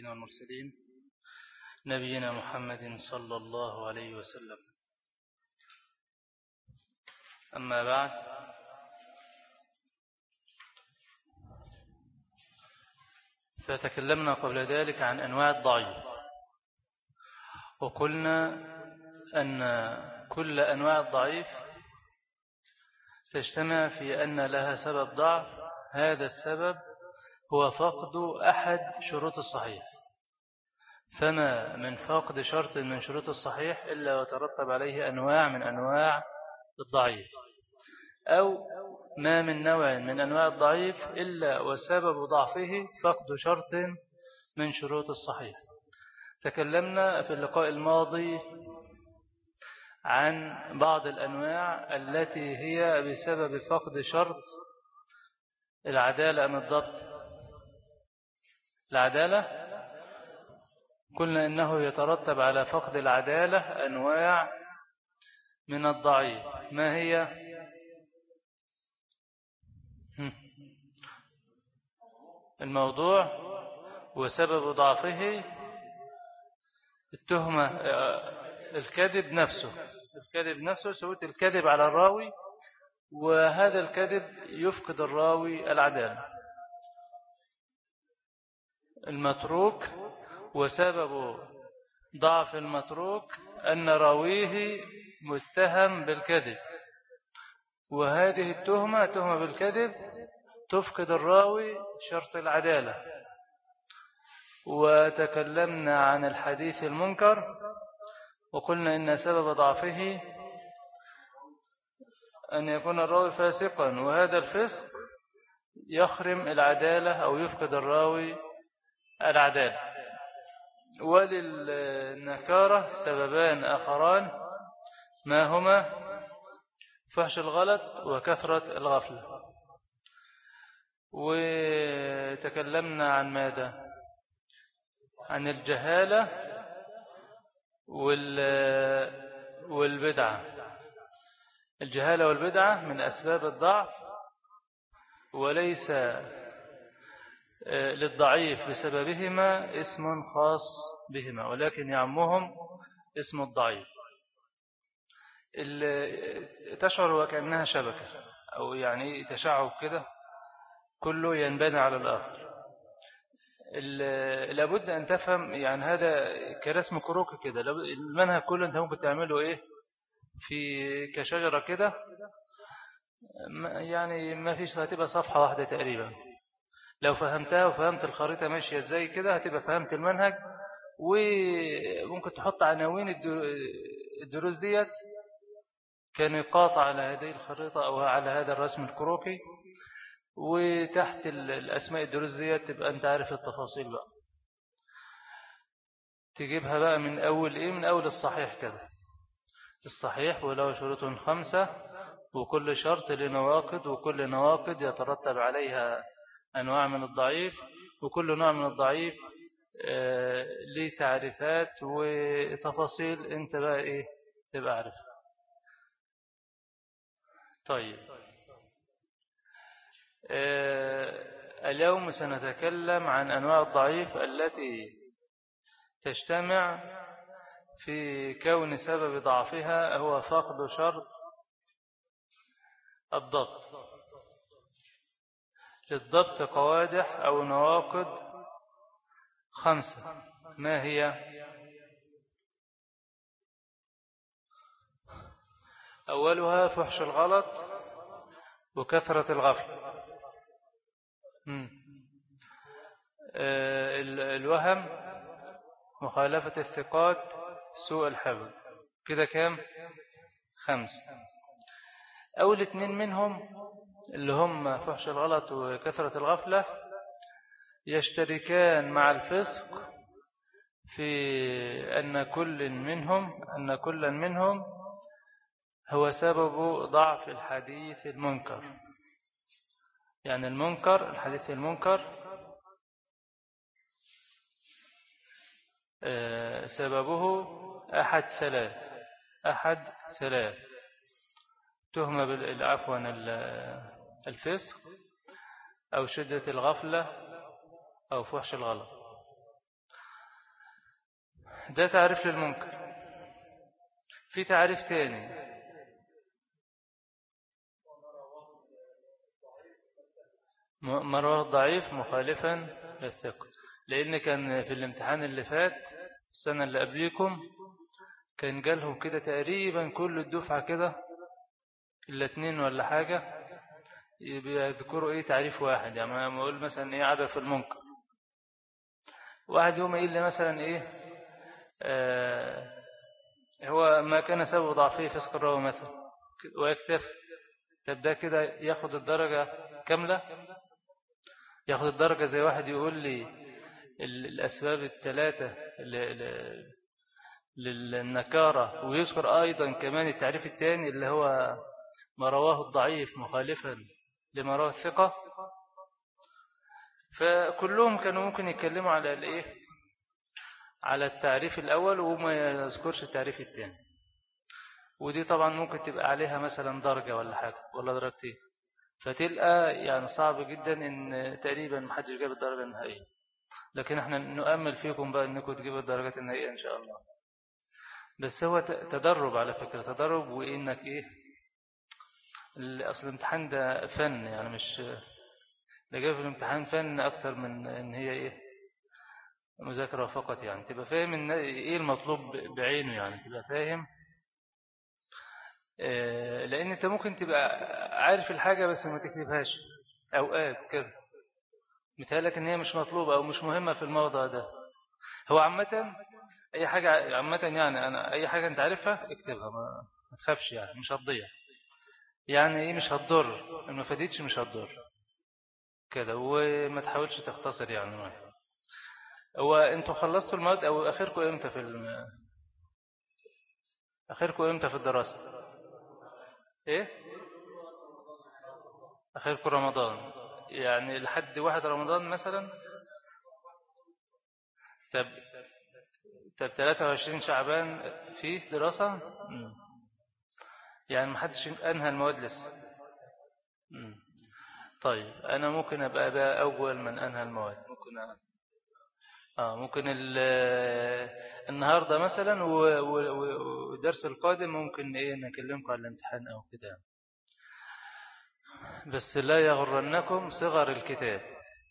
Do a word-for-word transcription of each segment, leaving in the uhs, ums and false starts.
النبيين والمرسلين نبينا محمد صلى الله عليه وسلم. أما بعد، فتكلمنا قبل ذلك عن أنواع الضعيف، وقلنا أن كل أنواع الضعيف تجتمع في أن لها سبب ضعف. هذا السبب هو فقد أحد شروط الصحيح، فما من فقد شرط من شروط الصحيح إلا وترتب عليه أنواع من أنواع الضعيف، أو ما من نوع من أنواع الضعيف إلا وسبب ضعفه فقد شرط من شروط الصحيح. تكلمنا في اللقاء الماضي عن بعض الأنواع التي هي بسبب فقد شرط العدالة أم الضبط. العدالة قلنا إنه يترتب على فقد العدالة أنواع من الضعيف. ما هي؟ الموضوع وسبب ضعفه التهمة، الكذب نفسه الكذب نفسه سويت الكذب على الراوي، وهذا الكذب يفقد الراوي العدالة. المتروك وسبب ضعف المتروك أن راويه متهم بالكذب، وهذه التهمة تهمة بالكذب تفقد الراوي شرط العدالة. وتكلمنا عن الحديث المنكر، وقلنا إن سبب ضعفه أن يكون الراوي فاسقا، وهذا الفسق يخرم العدالة أو يفقد الراوي العدالة. وللنكارة سببان آخران، ما هما؟ فحش الغلط وكثرة الغفلة. وتكلمنا عن ماذا؟ عن الجهالة والبدعة. الجهالة والبدعة من أسباب الضعف، وليس للضعيف بسببهما اسم خاص بهما، ولكن يعمهم اسم الضعيف. تشعر وكأنها شبكة، أو يعني تشعب كده، كله ينبني على الآخر. لابد أن تفهم يعني هذا كرسم كروكي كده. المنهج كله أنت ممكن تعمله إيه في كشجرة كده، يعني ما فيش، هتبقى صفحة واحدة تقريبا. لو فهمتها وفهمت الخريطة ماشية ازاي كده هتبقى فهمت المنهج. وممكن تحط عناوين الدروس ديت كنقاط على هذه الخريطة أو على هذا الرسم الكروكي، وتحت الأسماء الدروس ديت تبقى أنت عارف التفاصيل بقى. تجيبها بقى من أول إيه؟ من أول الصحيح كده. الصحيح وله شروط خمسة، وكل شرط لنواقض، وكل نواقض يترتب عليها أنواع من الضعيف، وكل نوع من الضعيف آه ليه تعريفات وتفاصيل أنت بقى إيه تبقى عارف. طيب، آه اليوم سنتكلم عن أنواع الضعيف التي تجتمع في كون سبب ضعفها هو فقد شرط الضبط. للضبط قوادح أو نواقض خمسة. ما هي؟ أولها فحش الغلط وكثرة الغفلة. الوهم، مخالفة الثقات، سوء الحفظ. كده كام؟ خمسة. أول اتنين منهم اللي هم فحش الغلط وكثرة الغفلة يشتركان مع الفسق في أن كل منهم أن كل منهم هو سبب ضعف الحديث المنكر. يعني المنكر، الحديث المنكر سببه أحد ثلاث أحد ثلاث تهمة بالعفو الفسق، أو شدة الغفلة، أو فحش الغلط. ده تعريف للمنكر. في تعريف تاني، ما رواه الضعيف مخالفا للثقة. لأن كان في الامتحان اللي فات السنة اللي قبليكم كان جالهم كده تقريبا كل الدفعة كده إلا اتنين ولا حاجة بيذكروا إيه تعريف واحد. يعني ما أقول مثلا إيه عدد في المنكر، واحد يوم يقول لي مثلا إيه آه هو ما كان سبب ضعفه فسق الراوي مثلا ويكتفي. طب ده كده ياخد الدرجة كاملة؟ ياخد الدرجة زي واحد يقول لي الأسباب الثلاثة للنكارة ويذكر أيضا كمان التعريف الثاني اللي هو ما رواه الضعيف مخالفا لما رواه الثقة. فكلهم كانوا ممكن يتكلموا على الإيه على التعريف الأول وما يذكرش التعريف الثاني. ودي طبعا ممكن تبقى عليها مثلا درجة ولا حاجة ولا درجتين، فتلقى يعني صعب جدا ان تقريبا محدش جاب الدرجة النهائية. لكن احنا نؤمل فيكم بقى انكم تجيبوا الدرجات النهائية ان شاء الله. بس هو تدرب على فكرة، تدرب وانك ايه اصل الامتحان ده فن، يعني مش ده جاي في الامتحان فن اكتر من ان هي ايه مذاكرة فقط. يعني تبقى فاهم ان ايه المطلوب بعينه، يعني تبقى فاهم. لان انت ممكن تبقى عارف الحاجة بس ما تكتبهاش اوقات كده، مثالك ان هي مش مطلوبة او مش مهمة في الموضوع ده. هو عامة اي حاجة عامة يعني انا اي حاجة انت عارفها اكتبها، ما تخافش يعني مش هتضيع. يعني ايه مش هتضر، ما فادتش مش هتضر كده. وما تحاولش تختصر يعني ما. هو انتوا خلصتوا المواد او اخركم امتى في الم... اخركم امتى في الدراسة؟ ايه اخركم رمضان، يعني لحد واحد رمضان مثلا. طب طب ثلاثة وعشرين شعبان فيه دراسة. مم. يعني ما حدش انهى المواد لسه. مم. طيب انا ممكن ابقى بقى اول من انهى المواد. ممكن أنا. اه ممكن النهارده مثلا والدرس القادم ممكن ايه نكلمكم على الامتحان او كده. بس لا يغرنكم صغر الكتاب.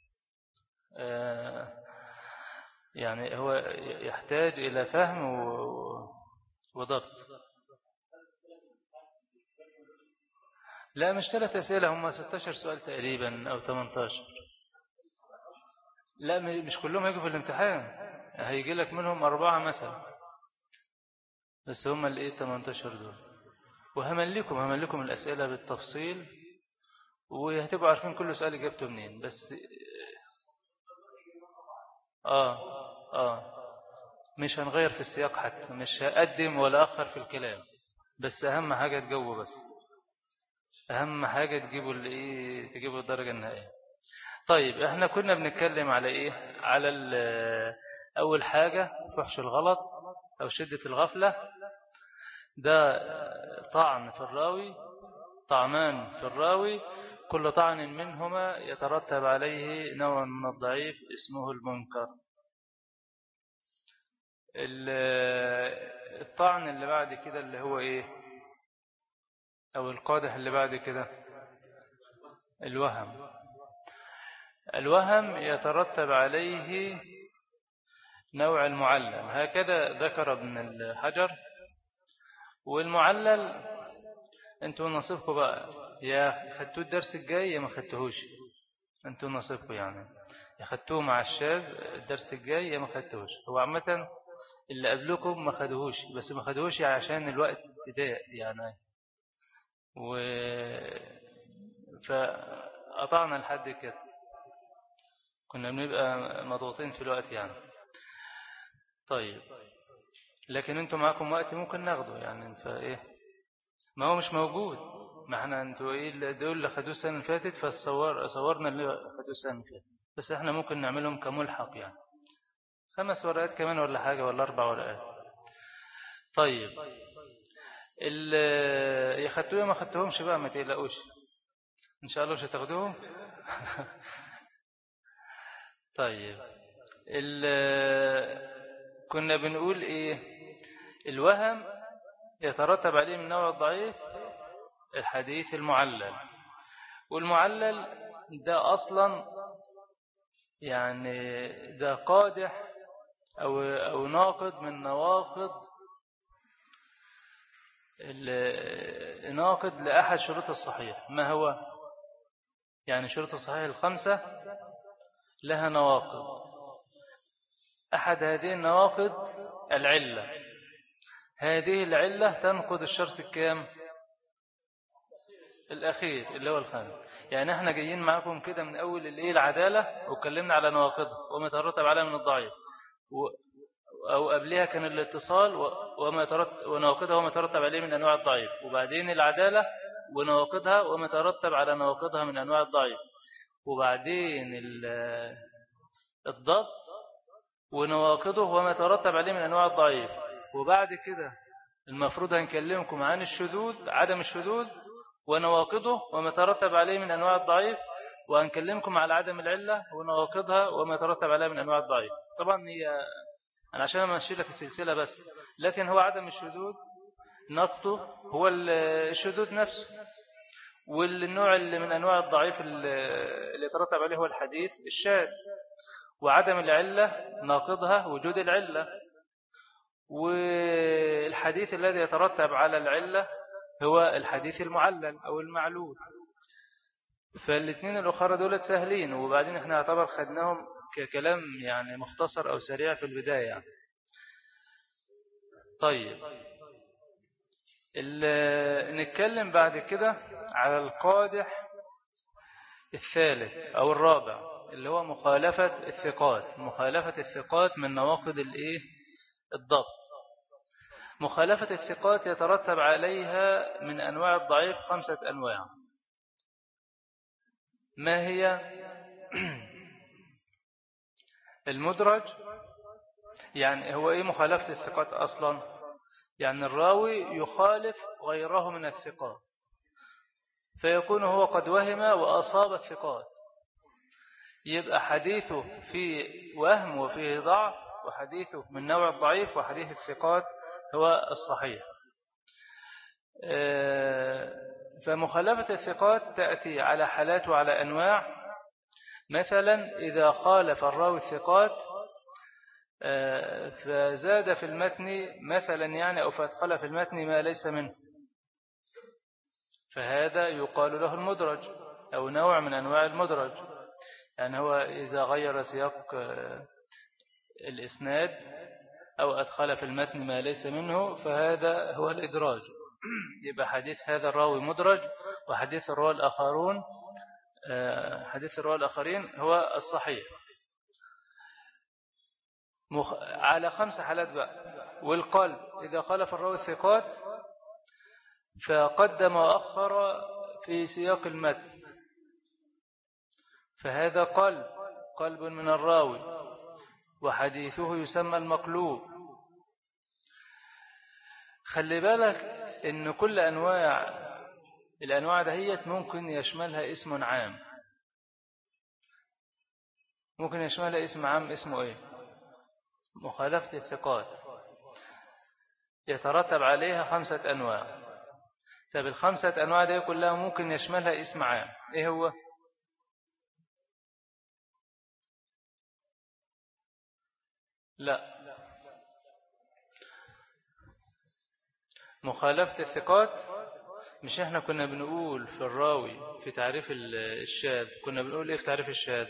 آه يعني هو يحتاج إلى فهم وضبط. لا مش ثلاث أسئلة، هم ستاشر سؤال تقريبا أو ثمانية عشر. لا مش كلهم هيجوا في الامتحان، هيجي لك منهم أربعة مثلا بس هم اللي ايه ثمانية عشر دول. وهملكم هملكم الأسئلة بالتفصيل وهتبقوا عارفين كل سؤال إجابته منين. بس آه آه مش هنغير في السياق حتى، مش هقدم ولا أخر في الكلام. بس أهم حاجة تجاوبوا، بس أهم حاجة تجيبوا اللي إيه تجيبوا الدرجة النهائية. طيب احنا كنا بنتكلم على إيه على أول حاجة فحش الغلط أو شدة الغفلة. ده طعن في الراوي، طعنان في الراوي، كل طعن منهما يترتب عليه نوع من الضعيف اسمه المنكر. الطعن اللي بعد كده اللي هو ايه او القادح اللي بعد كده الوهم. الوهم يترتب عليه نوع المعلل، هكذا ذكر ابن الحجر. والمعلل انتوا نصيبكم بقى، يا خدتوه الدرس الجاي يا ما خدتوهوش. انتوا نصيبكم يعني يا خدتوه مع الشاذ الدرس الجاي يا ما خدتوهوش. هو عامة اللي قبلكم ما خدوهوش، بس ما خدوهوش عشان الوقت ضيق يعني. و فقطعنا لحد كده، كنا بنبقى مضغوطين في الوقت يعني. طيب لكن انتوا معكم وقت ممكن ناخده يعني. فايه ما هو مش موجود، ما احنا انتوا ايه اللي دول اللي خدوه السنه اللي فاتت فصور صورنا اللي خدوه السنه اللي فاتت، بس احنا ممكن نعملهم كملحق يعني خمس ورقات كمان ولا حاجه ولا اربع ورقات. طيب اللي ياخدوه ما خدتهمش بقى ما تقلقوش ان شاء الله مش هتاخدوهم. طيب كنا بنقول إيه؟ الوهم يترتب عليه من نوع الضعيف الحديث المعلل، والمعلل ده أصلا يعني ده قادح أو, أو ناقض من نواقض ناقض لأحد شروط الصحيح. ما هو؟ يعني شروط الصحيح الخمسة لها نواقض، أحد هذه النواقض العلة. هذه العلة تنقض الشرط الكام؟ الأخير اللي هو الخامس. يعني احنا جايين معكم كده من أول الإيه العدالة واتكلمنا على نواقضها وما يترتب عليها من الضعيف، و أو قبلها كان الاتصال وما يترتب ونواقضها وما يترتب عليه من أنواع الضعيف، وبعدين العدالة ونواقضها وما يترتب على نواقضها من أنواع الضعيف، وبعدين الضبط ونواقضه وما يترتب عليه من أنواع الضعيف، وبعد كده المفروض هنكلمكم عن الشذوذ، عدم الشذوذ ونواقضه وما يترتب عليه من أنواع الضعيف، وهنكلمكم على عدم العلة ونواقضها وما يترتب عليه من أنواع الضعيف. طبعا هي أنا عشان ما أمشي لك السلسلة بس، لكن هو عدم الشذوذ نقطه هو الشذوذ نفسه، والنوع اللي من أنواع الضعيف اللي يترتب عليه هو الحديث الشاذ، وعدم العلة ناقضها وجود العلة، والحديث الذي يترتب على العلة هو الحديث المعلل أو المعلول. فالاثنين الأخرى دولت سهلين، وبعدين احنا اعتبر خدناهم ككلام يعني مختصر أو سريع في البداية يعني. طيب نتكلم بعد كده على القادح الثالث أو الرابع اللي هو مخالفة الثقات. مخالفة الثقات من نواقض الإيه؟ الضبط. مخالفة الثقات يترتب عليها من أنواع الضعيف خمسة أنواع. ما هي؟ المدرج. يعني هو إيه مخالفة الثقات أصلا؟ يعني الراوي يخالف غيره من الثقات، فيكون هو قد وهم وأصاب الثقات، يبقى حديثه في وهم وفيه ضعف، وحديثه من نوع الضعيف، وحديث الثقات هو الصحيح. فمخالفة الثقات تأتي على حالات وعلى أنواع. مثلا إذا خالف الراوي الثقات فزاد في المتن مثلا يعني أو فأدخل في المتن ما ليس منه، فهذا يقال له المدرج أو نوع من أنواع المدرج. يعني هو إذا غير سياق الإسناد أو أدخل في المتن ما ليس منه فهذا هو الإدراج. يبقى حديث هذا الراوي مدرج، وحديث الراوي الآخرون حديث الراوي الآخرين هو الصحيح. مخ... على خمس حالات بقى. والقلب إذا خالف الراوي الثقات فقدم وأخر في سياق المتن، فهذا قلب قلب من الراوي، وحديثه يسمى المقلوب. خلي بالك إن كل أنواع الأنواع دهيت ممكن يشملها اسم عام. ممكن يشملها اسم عام اسمه إيه؟ مخالفة الثقات يترتب عليها خمسة أنواع. طب الخمسة أنواع دي كلها ممكن يشملها اسم عام، إيه هو؟ لا، مخالفة الثقات مش احنا كنا بنقول في الراوي في تعريف الشاذ، كنا بنقول ايه في تعريف الشاذ؟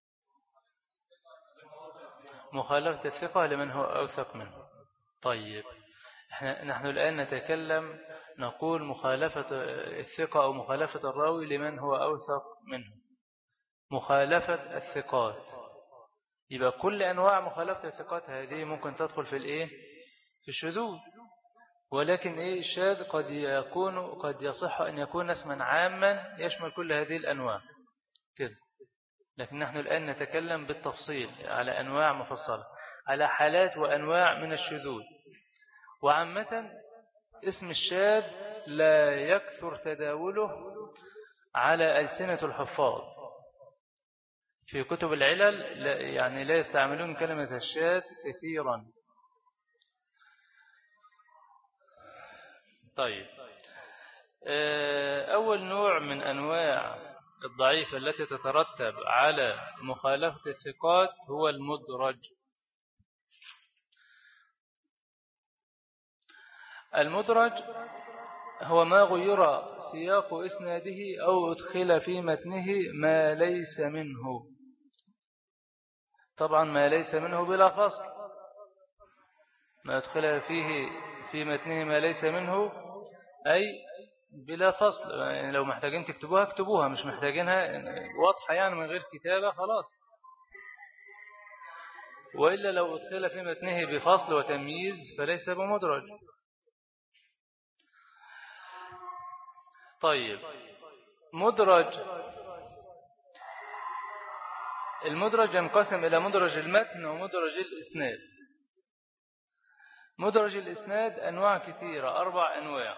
مخالفة الثقة لمن هو أوثق منه. طيب احنا نحن الآن نتكلم نقول مخالفة الثقة أو مخالفة الراوي لمن هو أوثق منه. مخالفة الثقات يبقى كل أنواع مخالفة الثقات هذه ممكن تدخل في الإيه؟ في الشذوذ. ولكن إيه الشاذ قد يكون قد يصح أن يكون اسما عاما يشمل كل هذه الأنواع كده. لكن نحن الآن نتكلم بالتفصيل على أنواع مفصلة، على حالات وأنواع من الشذوذ. وعامة اسم الشاذ لا يكثر تداوله على ألسنة الحفاظ. في كتب العلل لا يعني لا يستعملون كلمة الشاذ كثيرا، طيب، أول نوع من أنواع الضعيفة التي تترتب على مخالفة الثقات هو المدرج. المدرج هو ما غير سياق إسناده أو أدخل في متنه ما ليس منه. طبعا ما ليس منه بلا فصل، ما أدخل فيه في متنه ما ليس منه أي بلا فصل. يعني لو محتاجين تكتبوها اكتبوها، مش محتاجينها واضحة يعني من غير كتابة خلاص. وإلا لو أدخل في متنه بفصل وتمييز فليس بمدرج. طيب، مدرج المدرج ينقسم إلى مدرج المتن ومدرج الإسناد. مدرج الإسناد أنواع كثيرة، أربع أنواع.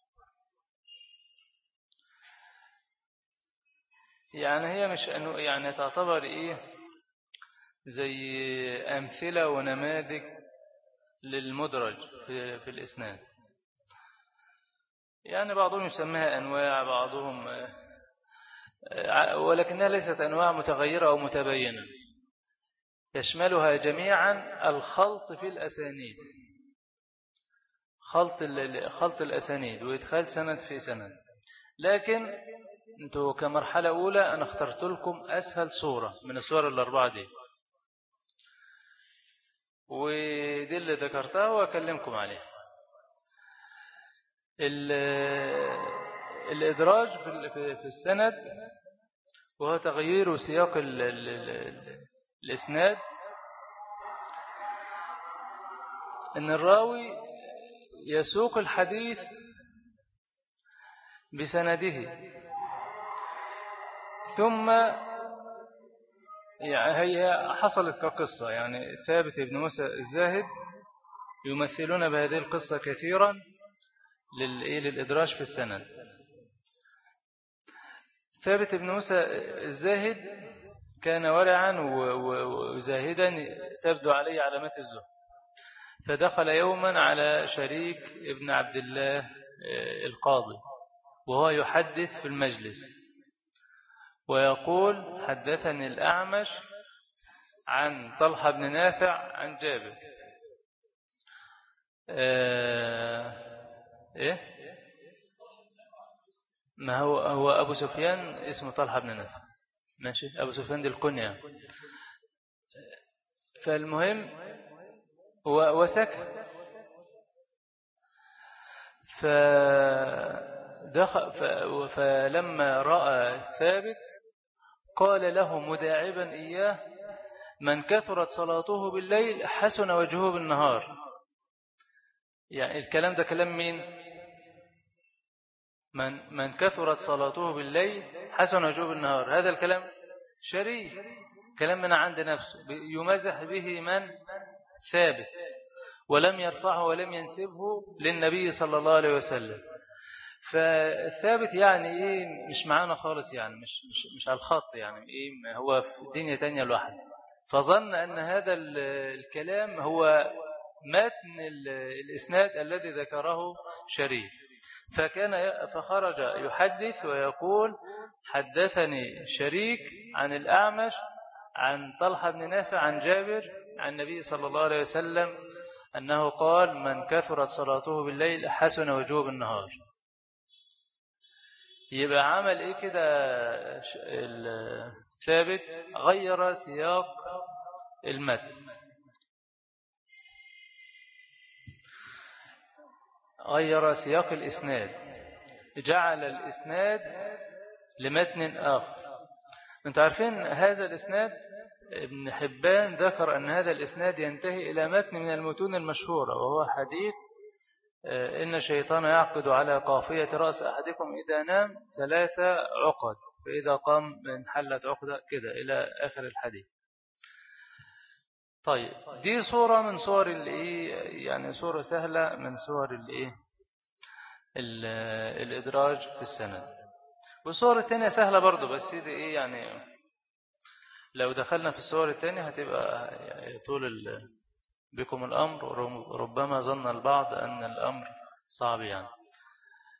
يعني هي مش أنواع، يعني تعتبر إيه زي أمثلة ونماذج للمدرج في, في الإسناد. يعني بعضهم يسميها أنواع، بعضهم، ولكنها ليست أنواع متغيرة أو متبينة. يشملها جميعا الخلط في الأسانيد، خلط خلط الأسانيد وإدخال سند في سند. لكن أنتوا كمرحلة أولى أنا اخترت لكم أسهل صورة من الصور الأربعة دي، ودي اللي ذكرتها وأكلمكم عليها. الإدراج في السند وهو تغيير سياق ال ال ال الإسناد، إن الراوي يسوق الحديث بسنده، ثم يعني هي حصلت كقصة. يعني ثابت بن موسى الزاهد يمثلون بهذه القصة كثيرا للإدراج في السند. ثابت بن موسى الزاهد كان ورعا وزاهدا تبدو عليه علامات الزهد، فدخل يوما على شريك ابن عبد الله القاضي وهو يحدث في المجلس ويقول: حدثني الأعمش عن طلحة بن نافع عن جابر. آه إيه ما هو هو أبو سفيان اسمه طلحة بن نافع، ماشي. أبو سفيان دي الكنية. فالمهم وسكت. فدخل فلما رأى ثابت قال له مداعبا إياه: من كثرت صلاته بالليل حسن وجهه بالنهار. يعني الكلام ده كلام مين؟ من من كثرت صلاته بالليل حسن وجهه بالنهار. هذا الكلام شريف، كلام من عند نفسه يمزح به من؟ ثابت، ولم يرفعه ولم ينسبه للنبي صلى الله عليه وسلم. فالثابت يعني ايه مش معانا خالص، يعني مش مش مش على الخط، يعني ايه هو في دنيا تانية لوحده. فظن ان هذا الكلام هو متن الاسناد الذي ذكره شريف، فكان فخرج يحدث ويقول: حدثني شريك عن الأعمش عن طلحة بن نافع عن جابر عن النبي صلى الله عليه وسلم أنه قال: من كثرت صلاته بالليل حسن وجهه بالنهار. يبقى عمل ايه كده الثابت؟ غير سياق المتن، غير سياق الإسناد، جعل الإسناد لمتن آخر. انتم عارفين هذا الإسناد ابن حبان ذكر أن هذا الإسناد ينتهي إلى متن من المتون المشهورة، وهو حديث: إن الشيطان يعقد على قافية رأس أحدكم إذا نام ثلاثة عقد، فإذا قام انحلت عقدة كده إلى آخر الحديث. طيب، دي صورة من صور الإيه، يعني صورة سهلة من صور الإيه الإدراج في السند. والصور الثانية سهلة برضو، بس دي إيه يعني لو دخلنا في الصور الثانية هتبقى يعني طول بكم الأمر، ربما ظن البعض أن الأمر صعب يعني.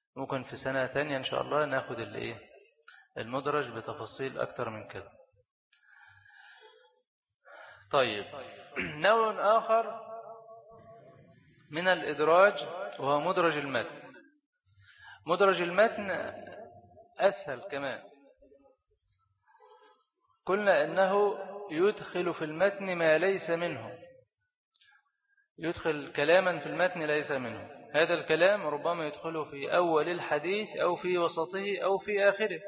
ممكن في سنة تانية إن شاء الله ناخد الإيه المدرج بتفاصيل أكتر من كده. طيب، نوع آخر من الإدراج وهو مدرج المتن. مدرج المتن أسهل كمان. قلنا أنه يدخل في المتن ما ليس منه، يدخل كلاما في المتن ليس منه. هذا الكلام ربما يدخله في أول الحديث أو في وسطه أو في آخره.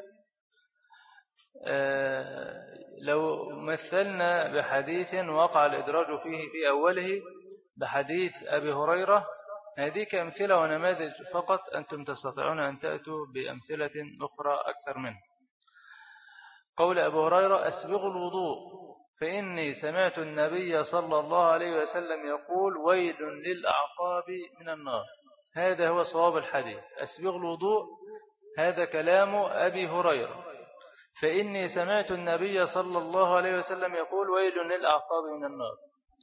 آه لو مثلنا بحديث وقع الإدراج فيه في أوله بحديث أبي هريرة، هذه كأمثلة ونماذج فقط، أنتم تستطيعون أن تأتوا بأمثلة أخرى أكثر منه. قول أبو هريرة: أسبغوا الوضوء فإني سمعت النبي صلى الله عليه وسلم يقول: ويل للأعقاب من النار. هذا هو صواب الحديث. أسبغوا الوضوء هذا كلام أبي هريرة، فإني سمعت النبي صلى الله عليه وسلم يقول: ويل للأعقاب من النار.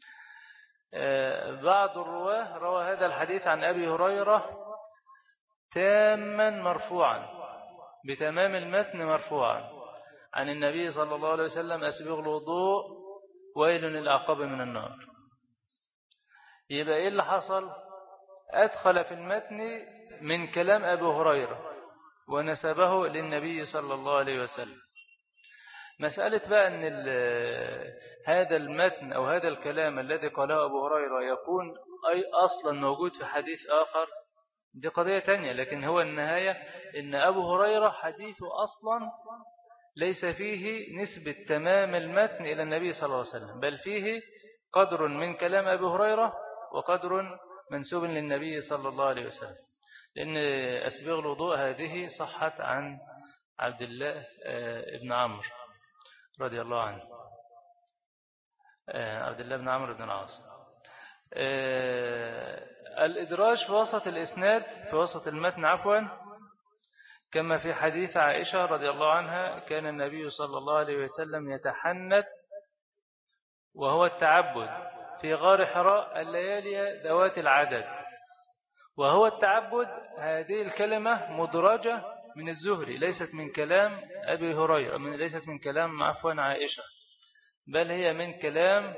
بعض الرواه روى هذا الحديث عن أبي هريرة تاما مرفوعا، بتمام المتن مرفوعا عن النبي صلى الله عليه وسلم: أسبغ الوضوء ويل للأعقاب من النار. يبقى إيه اللي حصل؟ أدخل في المتن من كلام أبي هريرة ونسبه للنبي صلى الله عليه وسلم. مسألة بقى أن هذا المتن أو هذا الكلام الذي قاله أبو هريرة يكون أي أصلا موجود في حديث آخر، دي قضية تانية. لكن هو النهاية أن أبو هريرة حديثه أصلا ليس فيه نسبة تمام المتن إلى النبي صلى الله عليه وسلم، بل فيه قدر من كلام أبي هريرة وقدر منسوب للنبي صلى الله عليه وسلم. لأن أسبغ الوضوء هذه صحت عن عبد الله بن عمرو رضي الله عنه، عبد الله بن عمرو بن العاص. الإدراج في وسط الإسناد، في وسط المتن عفوا، كما في حديث عائشة رضي الله عنها: كان النبي صلى الله عليه وسلم يتحنث وهو التعبد في غار حراء الليالي ذوات العدد. وهو التعبد هذه الكلمة مدرجة من الزهري، ليست من كلام أبي هريرة، ليست من كلام عفوا عائشة، بل هي من كلام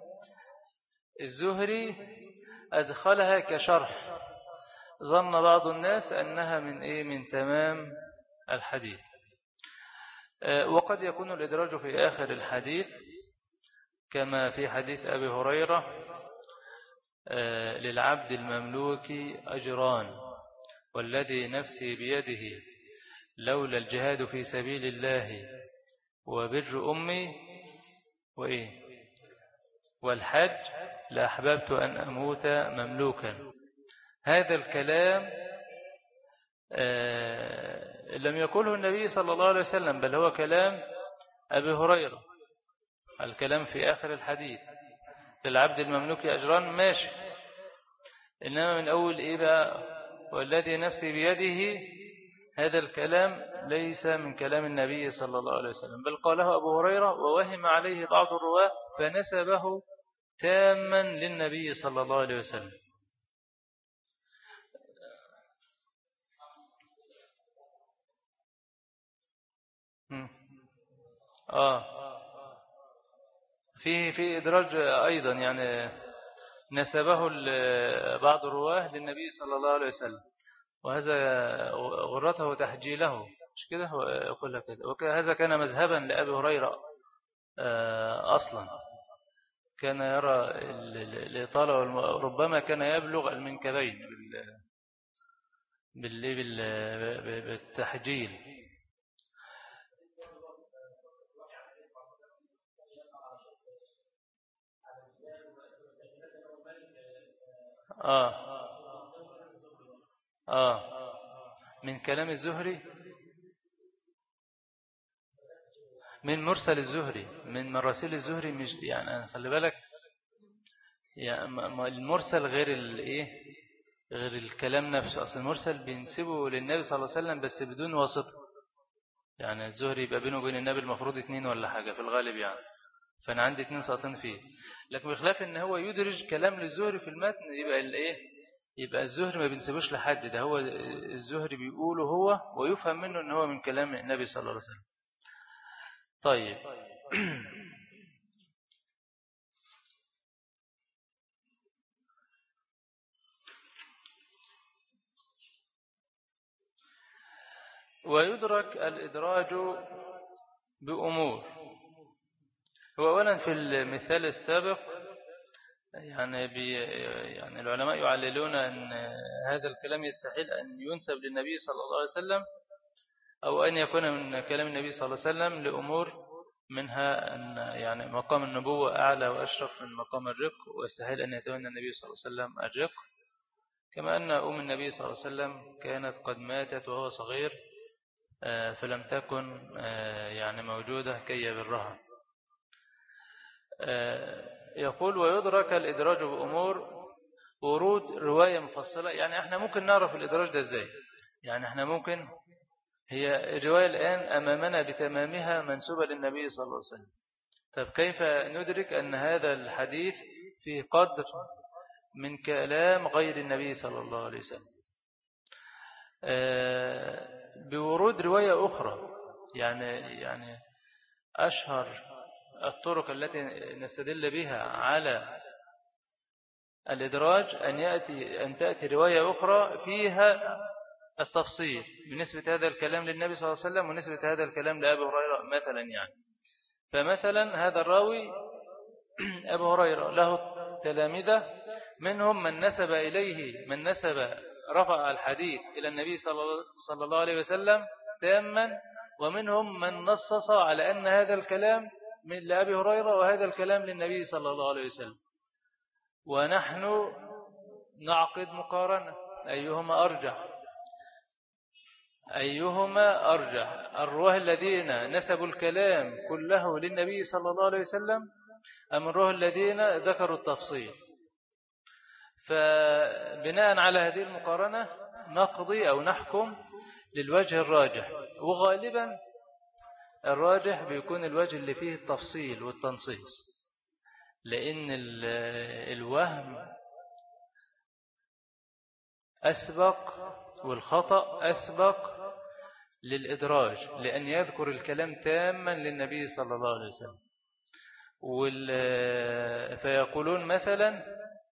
الزهري أدخلها كشرح. ظن بعض الناس أنها من إيه من تمام الحديث. وقد يكون الإدراج في آخر الحديث كما في حديث أبي هريرة: للعبد المملوك أجران والذي نفسي بيده لولا الجهاد في سبيل الله وبر أمي وإيه والحج لأحببت أن أموت مملوكا. هذا الكلام آه لم يقوله النبي صلى الله عليه وسلم، بل هو كلام أبي هريرة. الكلام في آخر الحديث: للعبد المملوك أجران، ماشي. إنما من أول إيه بقى: والذي نفسي بيده، هذا الكلام ليس من كلام النبي صلى الله عليه وسلم، بل قاله أبو هريرة ووهم عليه بعض الرواة فنسبه تاما للنبي صلى الله عليه وسلم. آه فيه في إدراج أيضا، يعني نسبه بعض الرواه للنبي صلى الله عليه وسلم، وهذا غرته تحجيله، مش كده يقول لك كده. وهذا كان مذهبا لأبي هريرة أصلا، كان يرى الإطالة وربما كان يبلغ المنكبين بالتحجيل. آه آه من كلام الزهري، من مرسل الزهري، من مراسيل الزهري، مش يعني خلي بالك، يعني المرسل غير الايه غير الكلام نفسه. اصل المرسل بينسبه للنبي صلى الله عليه وسلم بس بدون واسطه، يعني الزهري يبقى بينه وبين النبي المفروض اتنين ولا حاجه في الغالب يعني، فانا عندي اتنين ساطين فيه. لكن بخلاف ان هو يدرج كلام للزهري في المتن، يبقى الايه يبقى الزهري ما بنسيبوش لحد، ده هو الزهري بيقوله هو ويفهم منه ان هو من كلام النبي صلى الله عليه وسلم. طيب ويدرك الإدراج بأمور. هو أولا في المثال السابق يعني, بي يعني العلماء يعللون أن هذا الكلام يستحيل أن ينسب للنبي صلى الله عليه وسلم أو أن يكون من كلام النبي صلى الله عليه وسلم لأمور منها أن يعني مقام النبوة أعلى وأشرف من مقام الرق، ويستحيل أن يتمنى النبي صلى الله عليه وسلم الرق، كما أن أم النبي صلى الله عليه وسلم كانت قد ماتت وهو صغير فلم تكن يعني موجودة كي يبرها. يقول ويدرك الإدراج بأمور ورود رواية مفصلة. يعني احنا ممكن نعرف الإدراج ده ازاي؟ يعني احنا ممكن هي الرواية الآن أمامنا بتمامها منسوبة للنبي صلى الله عليه وسلم. طب كيف ندرك أن هذا الحديث في قدر من كلام غير النبي صلى الله عليه وسلم؟ بورود رواية أخرى. يعني يعني أشهر الطرق التي نستدل بها على الإدراج أن يأتي أن تأتي رواية أخرى فيها التفصيل بنسبة هذا الكلام للنبي صلى الله عليه وسلم ونسبة هذا الكلام لأبي هريرة مثلا. يعني فمثلا هذا الراوي أبي هريرة له تلامذة، منهم من نسب إليه من نسب رفع الحديث إلى النبي صلى الله عليه وسلم تاما، ومنهم من نصص على أن هذا الكلام من لأبي هريرة وهذا الكلام للنبي صلى الله عليه وسلم. ونحن نعقد مقارنة أيهما أرجح أيهما أرجح الرواه الذين نسبوا الكلام كله للنبي صلى الله عليه وسلم أم الرواه الذين ذكروا التفصيل. فبناء على هذه المقارنة نقضي أو نحكم للوجه الراجح، وغالبا الراجح بيكون الوجه اللي فيه التفصيل والتنصيص، لأن الوهم أسبق والخطأ أسبق للإدراج، لأن يذكر الكلام تاما للنبي صلى الله عليه وسلم. فيقولون مثلا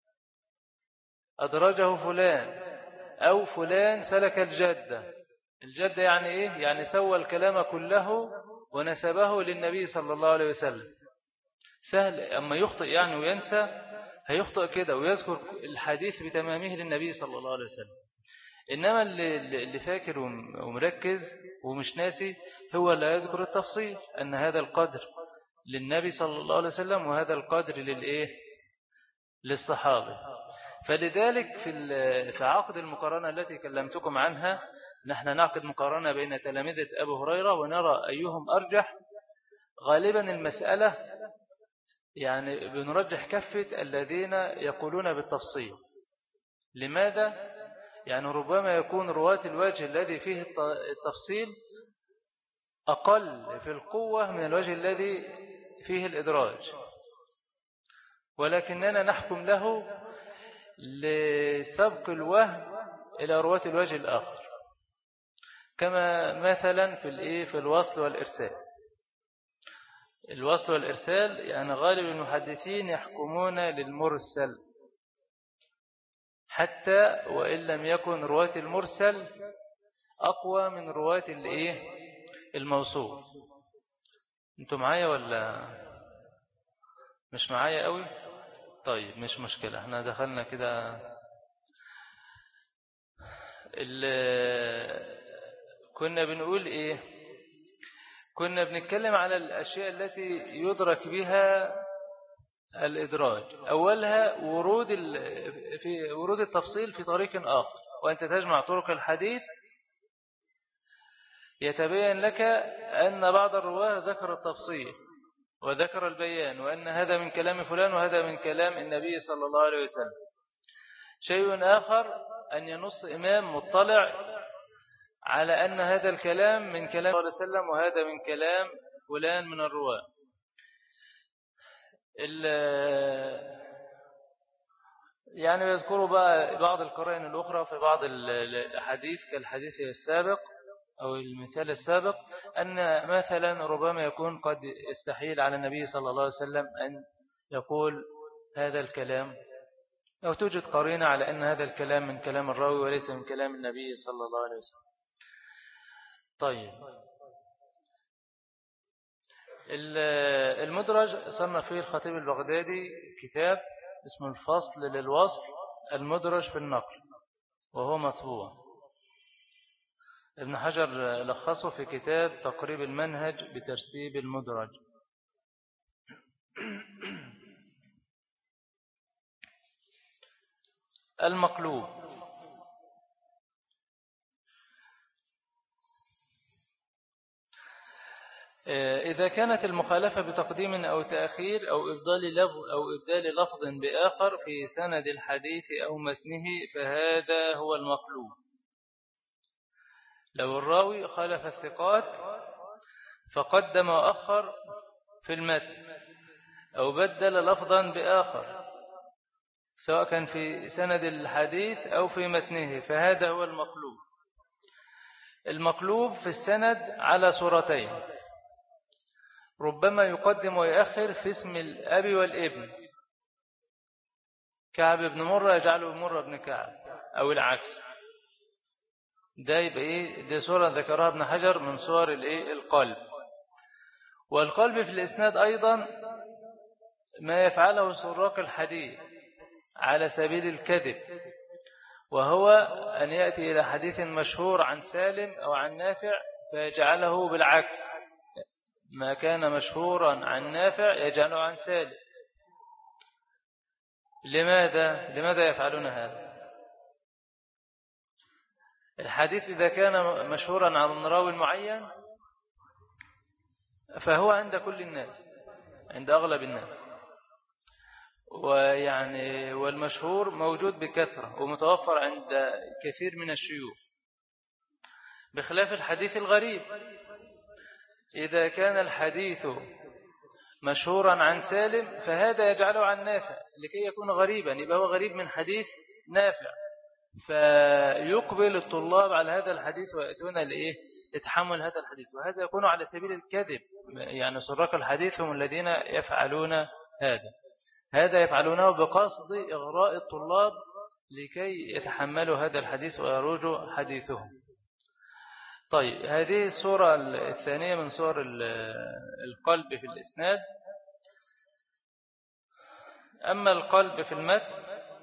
أدرجه فلان أو فلان سلك الجدة. الجدة يعني إيه؟ يعني سوى الكلام كله ونسبه للنبي صلى الله عليه وسلم. سهل أما يخطئ يعني وينسى، هيخطئ كده ويذكر الحديث بتمامه للنبي صلى الله عليه وسلم. إنما اللي, اللي فاكر ومركز ومش ناسي هو اللي يذكر التفصيل، أن هذا القدر للنبي صلى الله عليه وسلم وهذا القدر للإيه؟ للصحابة. فلذلك في في عقد المقارنة التي كلمتكم عنها نحن نعقد مقارنة بين تلامذة أبي هريرة ونرى أيهم أرجح. غالبا المسألة يعني بنرجح كفة الذين يقولون بالتفصيل. لماذا؟ يعني ربما يكون رواة الوجه الذي فيه التفصيل أقل في القوة من الوجه الذي فيه الإدراج، ولكننا نحكم له لسبق الوهم إلى رواة الوجه الآخر، كما مثلا في الإيه في الوصل والإرسال. الوصل والإرسال يعني غالب المحدثين يحكمون للمرسل، حتى وإن لم يكن رواة المرسل أقوى من رواة الإيه الموصول. أنتم معايا ولا مش معايا قوي؟ طيب مش مشكلة، احنا دخلنا كده. كنا بنقول إيه؟ كنا بنتكلم على الأشياء التي يدرك بها الإدراج. أولها ورود في ورود التفصيل في طريق آخر، وأنت تجمع طرق الحديث يتبين لك أن بعض الرواه ذكر التفصيل وذكر البيان، وأن هذا من كلام فلان وهذا من كلام النبي صلى الله عليه وسلم. شيء آخر أن ينص إمام مطلع على أن هذا الكلام من كلام صلى الله عليه وسلم وهذا من كلام فلان من الرواه. يعني يذكروا بقى بعض القرائن الأخرى في بعض الحديث كالحديث السابق أو المثال السابق أن مثلا ربما يكون قد استحيل على النبي صلى الله عليه وسلم أن يقول هذا الكلام، أو توجد قرينة على أن هذا الكلام من كلام الراوي وليس من كلام النبي صلى الله عليه وسلم. طيب، المدرج صنف فيه الخطيب البغدادي كتاب اسمه الفصل للوصل المدرج في النقل، وهو مطبوع. ابن حجر لخصه في كتاب تقريب المنهج بترتيب المدرج. المقلوب، إذا كانت المخالفة بتقديم أو تأخير أو إبدال لفظ أو إبدال لفظ بآخر في سند الحديث أو متنه فهذا هو المقلوب. لو الراوي خالف الثقات فقدم وأخر في المتن أو بدل لفظا بآخر سواء كان في سند الحديث أو في متنه فهذا هو المقلوب. المقلوب في السند على صورتين، ربما يقدم ويأخر في اسم الأب والابن، كعب بن مرة يجعله مرة بن كعب أو العكس. ده يبقى إيه؟ دي صورة ذكرها ابن حجر من صور الإيه؟ القلب. والقلب في الإسناد أيضا ما يفعله سراق الحديث على سبيل الكذب، وهو أن يأتي إلى حديث مشهور عن سالم أو عن نافع فيجعله بالعكس، ما كان مشهورا عن نافع يجعله عن سالم. لماذا؟ لماذا يفعلون هذا؟ الحديث إذا كان مشهورا عن راوي معين فهو عند كل الناس، عند أغلب الناس، ويعني والمشهور موجود بكثرة ومتوفر عند كثير من الشيوخ، بخلاف الحديث الغريب. إذا كان الحديث مشهورا عن سالم فهذا يجعله عن نافع لكي يكون غريبا، يبقى هو غريب من حديث نافع، فيقبل الطلاب على هذا الحديث ويأتون لإيه؟ يتحمل هذا الحديث، وهذا يكون على سبيل الكذب. يعني سراق الحديث هم الذين يفعلون هذا هذا يفعلونه بقصد إغراء الطلاب لكي يتحملوا هذا الحديث ويروجوا حديثهم. طيب، هذه الصورة الثانية من صور القلب في الإسناد. أما القلب في المتن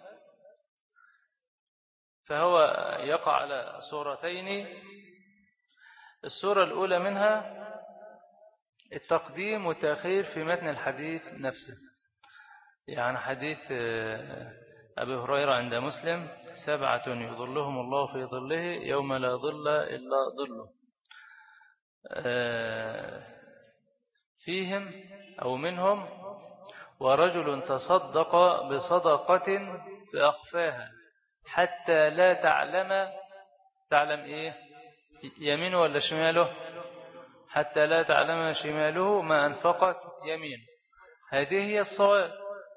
فهو يقع على صورتين. الصورة الأولى منها التقديم والتأخير في متن الحديث نفسه، يعني حديث أبي هريرة عند مسلم: سبعة يظلهم الله في ظله يوم لا ظل إلا ظله، فيهم أو منهم ورجل تصدق بصدقة فأخفاها حتى لا تعلم تعلم إيه يمينه ولا شماله، حتى لا تعلم شماله ما أنفقت يمينه. هذه هي الصواب،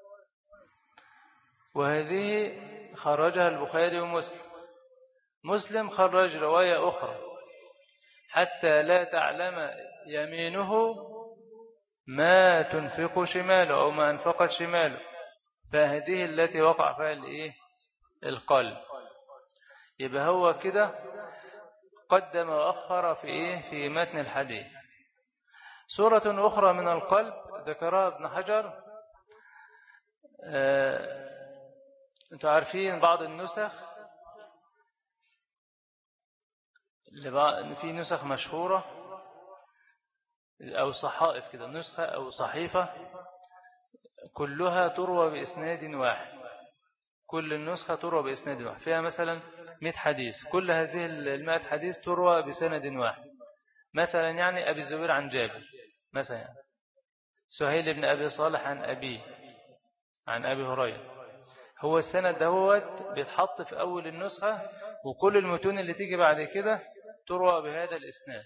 وهذه خرجها البخاري ومسلم. مسلم خرج رواية أخرى: حتى لا تعلم يمينه ما تنفق شماله أو ما أنفقت شماله، فهذه التي وقع فيها الإيه؟ القلب. يبقى هو كده قدم وأخر في إيه؟ في متن الحديث. سورة أخرى من القلب ذكرها ابن حجر. آه أنتوا عارفين بعض النسخ في نسخ مشهورة أو صحائف كده، نسخة أو صحيفة كلها تروى بإسناد واحد، كل النسخة تروى بإسناد واحد، فيها مثلا مئة حديث، كل هذه المئة حديث تروى بسند واحد. مثلا يعني أبي الزبير عن جابر، مثلا يعني سهيل بن أبي صالح عن أبي عن أبي هريرة. هو السند دهوت بيتحط في أول النسخة، وكل المتون اللي تيجي بعد كده تروى بهذا الإسناد.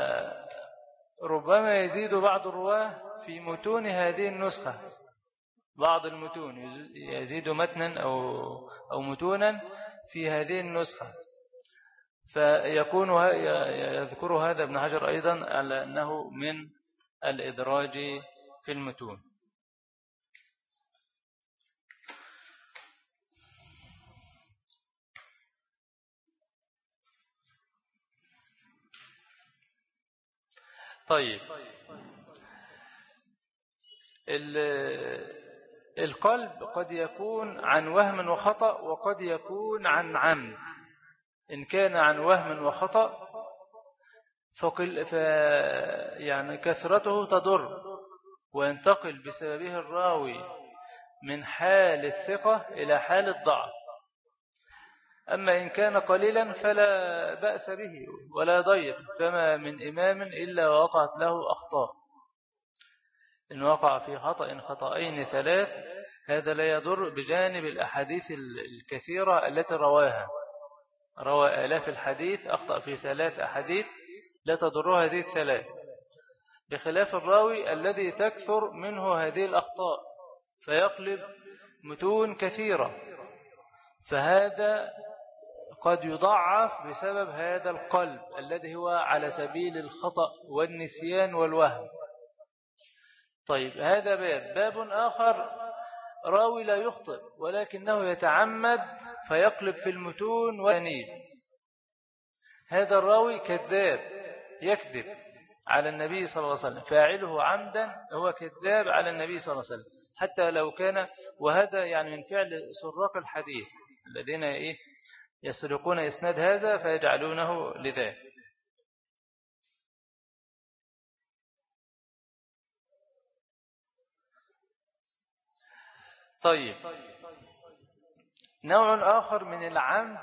فربما يزيد بعض الرواه في متون هذه النسخة بعض المتون يزيد متنا أو, أو متونا في هذه النسخة، فيكون يذكر هذا ابن حجر أيضا على أنه من الإدراج في المتون. طيب، القلب قد يكون عن وهم وخطأ وقد يكون عن عمد. إن كان عن وهم وخطأ فقل ف يعني كثرته تضر وينتقل بسببه الراوي من حال الثقة إلى حال الضعف. أما إن كان قليلا فلا بأس به ولا ضيق، فما من إمام إلا وقعت له أخطاء. إن وقع في خطأ خطأين ثلاث هذا لا يضر، بجانب الأحاديث الكثيرة التي رواها، روى آلاف الحديث أخطأ في ثلاث أحاديث لا تضره هذه الثلاث، بخلاف الراوي الذي تكثر منه هذه الأخطاء فيقلب متون كثيرة، فهذا قد يضعف بسبب هذا القلب الذي هو على سبيل الخطأ والنسيان والوهم. طيب، هذا باب. باب آخر، راوي لا يخطئ ولكنه يتعمد فيقلب في المتون والأسانيد. هذا الراوي كذاب يكذب على النبي صلى الله عليه وسلم، فاعله عمدا هو كذاب على النبي صلى الله عليه وسلم حتى لو كان، وهذا يعني من فعل سراق الحديث الذين إيه يسرقون إسناد هذا فيجعلونه لذا. طيب، نوع آخر من العمد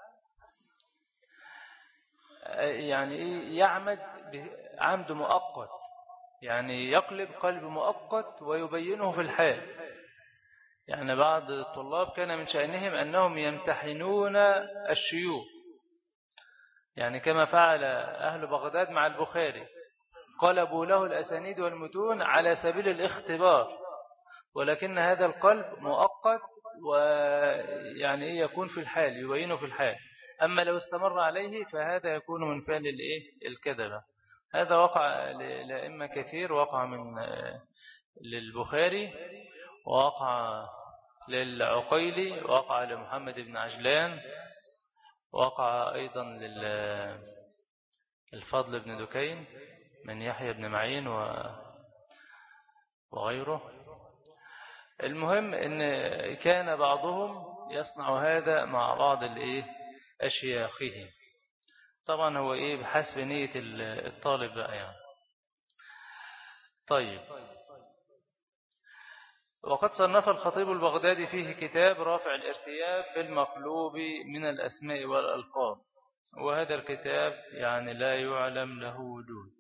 يعني يعمد عمد مؤقت، يعني يقلب قلب مؤقت ويبينه في الحال. يعني بعض الطلاب كان من شأنهم أنهم يمتحنون الشيوخ، يعني كما فعل أهل بغداد مع البخاري، قلبوا له الأسانيد والمتون على سبيل الاختبار، ولكن هذا القلب مؤقت ويعني يكون في الحال، يبينه في الحال. أما لو استمر عليه فهذا يكون من فعل الكذبة. هذا وقع لأئمة كثير، وقع من للبخاري، ووقع للعقيلي، وقع لمحمد بن عجلان، وقع أيضا للفضل بن دكين من يحيى بن معين وغيره. المهم أن كان بعضهم يصنع هذا مع بعض أشياخهم، طبعا هو إيه بحسب نية الطالب بقى يعني. طيب، وقد صنف الخطيب البغدادي فيه كتاب رافع الارتياب في المقلوب من الأسماء والألقاب، وهذا الكتاب يعني لا يعلم له وجود.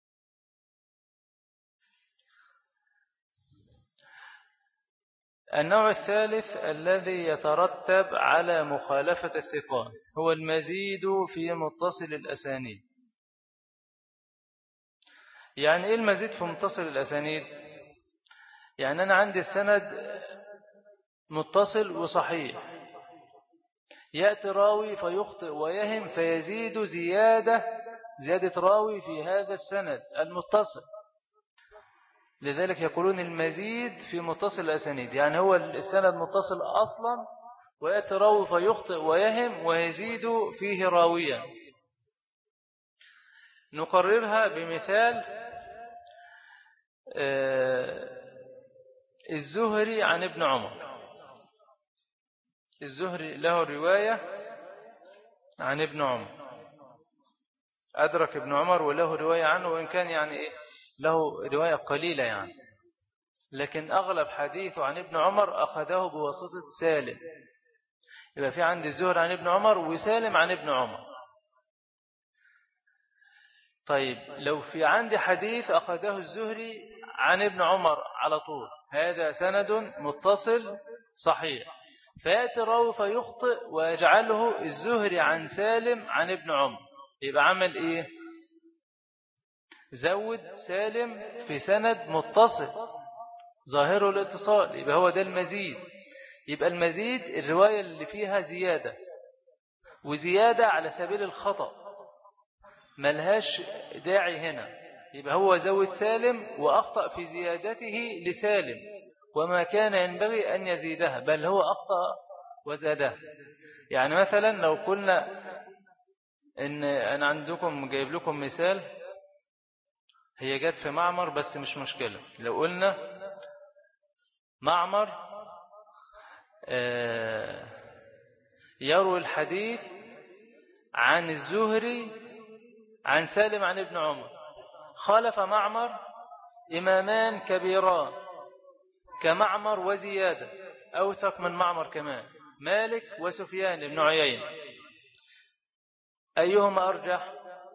النوع الثالث الذي يترتب على مخالفة الثقات هو المزيد في متصل الأسانيد. يعني إيه المزيد في متصل الأسانيد؟ يعني أنا عندي السند متصل وصحيح، يأتي راوي فيخطئ ويهم فيزيد زيادة زيادة راوي في هذا السند المتصل، لذلك يقولون المزيد في متصل الأسانيد. يعني هو السند متصل أصلا ويأتي راوي فيخطئ ويهم ويزيد فيه راويا. نقربها بمثال الزهري عن ابن عمر. الزهري له رواية عن ابن عمر، أدرك ابن عمر وله رواية عنه، وإن كان يعني إيه له رواية قليلة يعني، لكن أغلب حديثه عن ابن عمر أخذه بواسطة سالم. يبقى في عندي الزهري عن ابن عمر وسالم عن ابن عمر. طيب، لو في عندي حديث أخذه الزهري عن ابن عمر على طول، هذا سند متصل صحيح، فيأتي راوي فيخطئ ويجعله الزهري عن سالم عن ابن عمر، يبقى عمل إيه؟ زود سالم في سند متصل، ظاهره الاتصال، يبقى هو ده المزيد. يبقى المزيد الرواية اللي فيها زيادة، وزيادة على سبيل الخطأ ملهاش داعي هنا. يبقى هو زود سالم وأخطأ في زيادته لسالم، وما كان ينبغي أن يزيدها، بل هو أخطأ وزادها. يعني مثلا لو قلنا إن أنا عندكم جايب لكم مثال، هي جت في معمر بس مش مشكلة. لو قلنا معمر يروي الحديث عن الزهري عن سالم عن ابن عمر، خالف معمر إمامان كبيران كمعمر وزيادة أوثق من معمر كمان، مالك وسفيان بن عيينة، أيهما أرجح؟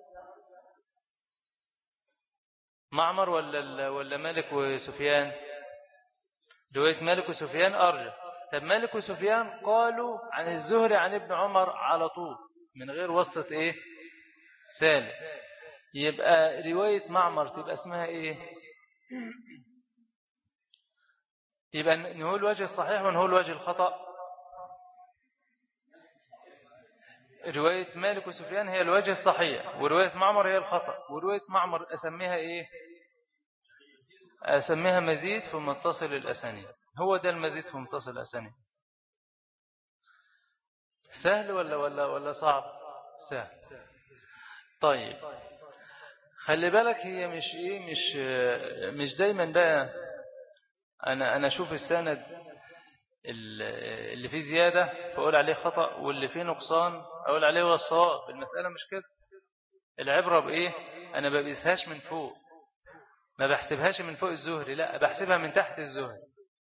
معمر ولا ولا مالك وسفيان؟ رواية مالك وسفيان أرجح. طب مالك وسفيان قالوا عن الزهري عن ابن عمر على طول من غير واسطة إيه؟ سالم. يبقى رواية معمر تبقى اسمها إيه؟ يبقى نقول الوجه الصحيح ونقول الوجه الخطأ. رواية مالك وسفيان هي الوجه الصحيح، ورواية معمر هي الخطأ. ورواية معمر أسميها إيه؟ أسميها مزيد في متصل الأسانيد. هو ده المزيد في متصل الأسانيد. سهل ولا ولا ولا صعب؟ سهل. طيب خلي بالك، هي مش إيه مش مش دايما بقى أنا أنا أشوف السند اللي فيه زيادة فأقول عليه خطأ، واللي فيه نقصان أقول عليه هو الصواب. المسألة مش كده. العبرة بإيه؟ أنا بقيسهاش من فوق، ما بحسبهاش من فوق الزهري، لا بحسبها من تحت الزهري،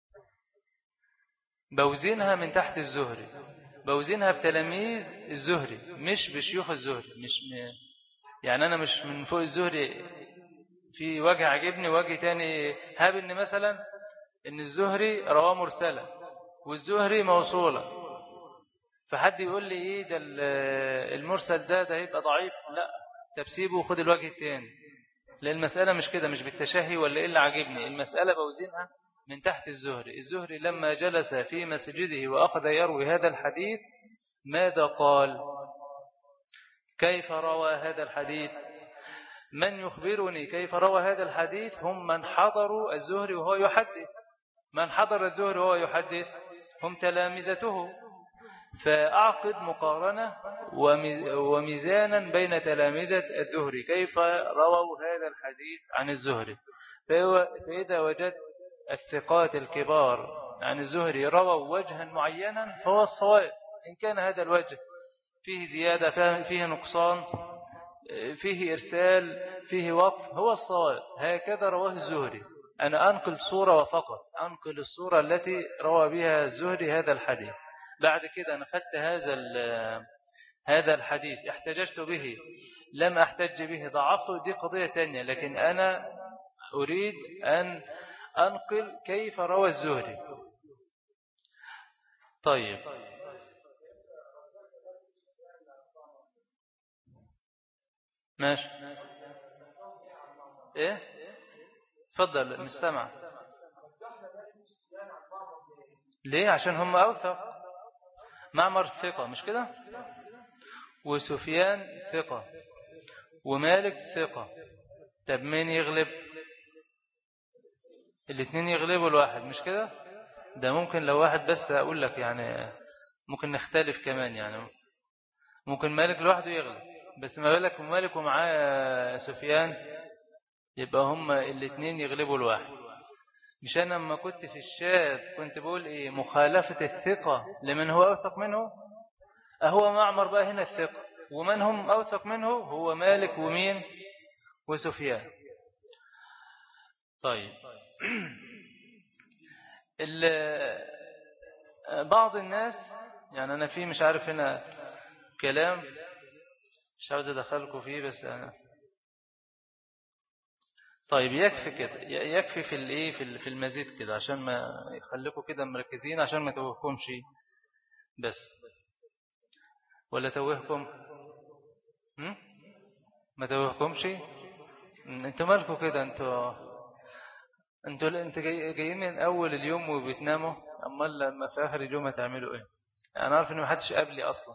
بوزنها من تحت الزهري، بوزنها بتلاميذ الزهري مش بشيوخ الزهري. مش م... يعني أنا مش من فوق الزهري في وجه عجبني وجه تاني. هاب إن مثلا إن الزهري رواه مرسلة والزهري موصولة، فحد يقول لي إيه ده المرسل ده ده هيبقى ضعيف، لا تبسيبه وخد الوجه التاني. لأن المسألة مش كده، مش بالتشهي ولا إيه اللي عجبني، المسألة بوزنها من تحت الزهري. الزهري لما جلس في مسجده وأخذ يروي هذا الحديث ماذا قال؟ كيف روى هذا الحديث؟ من يخبرني كيف روى هذا الحديث؟ هم من حضروا الزهري وهو يحدث. من حضر الزهري وهو يحدث هم تلامذته. فأعقد مقارنة وميزانا بين تلامذة الزهري كيف رووا هذا الحديث عن الزهري. فإذا وجدت الثقات الكبار عن الزهري رووا وجها معينا فهو الصواب. إن كان هذا الوجه فيه زيادة فيه نقصان فيه إرسال فيه وقف هو الصواب. هكذا رواه الزهري. أنا أنقل صورة وفقط، أنقل الصورة التي روى بها الزهري هذا الحديث. بعد كده أنا خدت هذا هذا الحديث احتججت به لم أحتج به ضعفته، دي قضية تانية. لكن أنا أريد أن أنقل كيف روى الزهري. طيب ماشي. إيه تفضل مش سامع. ليه؟ عشان هم أوثق. معمر ثقة مش كده، وسفيان ثقة، ومالك ثقة. طب مين يغلب؟ الاثنين يغلبوا الواحد مش كده. ده ممكن لو واحد بس أقول لك يعني ممكن نختلف كمان، يعني ممكن مالك لوحده يغلب، بس ما بالك مالك ومعاه سفيان يبقى هم الاثنين يغلبوا الواحد. مش أنا لما كنت في الشاذ كنت بقول إيه؟ مخالفة الثقة لمن هو أوثق منه. أهو معمر بقى هنا الثقة، ومن هم أوثق منه هو مالك ومين وسفيان. طيب بعض الناس يعني أنا في مش عارف هنا كلام مش عاوز أدخلكم فيه بس أنا طيب يكفي كده، يكفي في الايه في المزيد كده عشان ما يخليكم كده مركزين عشان ما توهكمش بس. ولا توهكم؟ هم؟ ما توهكمش؟ انتوا مالكم كده؟ انتوا انتوا انتوا جاي جايين من اول اليوم وبتناموا، امال لما في اخر اليوم هتعملوا ايه؟ انا عارف ان ما حدش قبلي اصلا،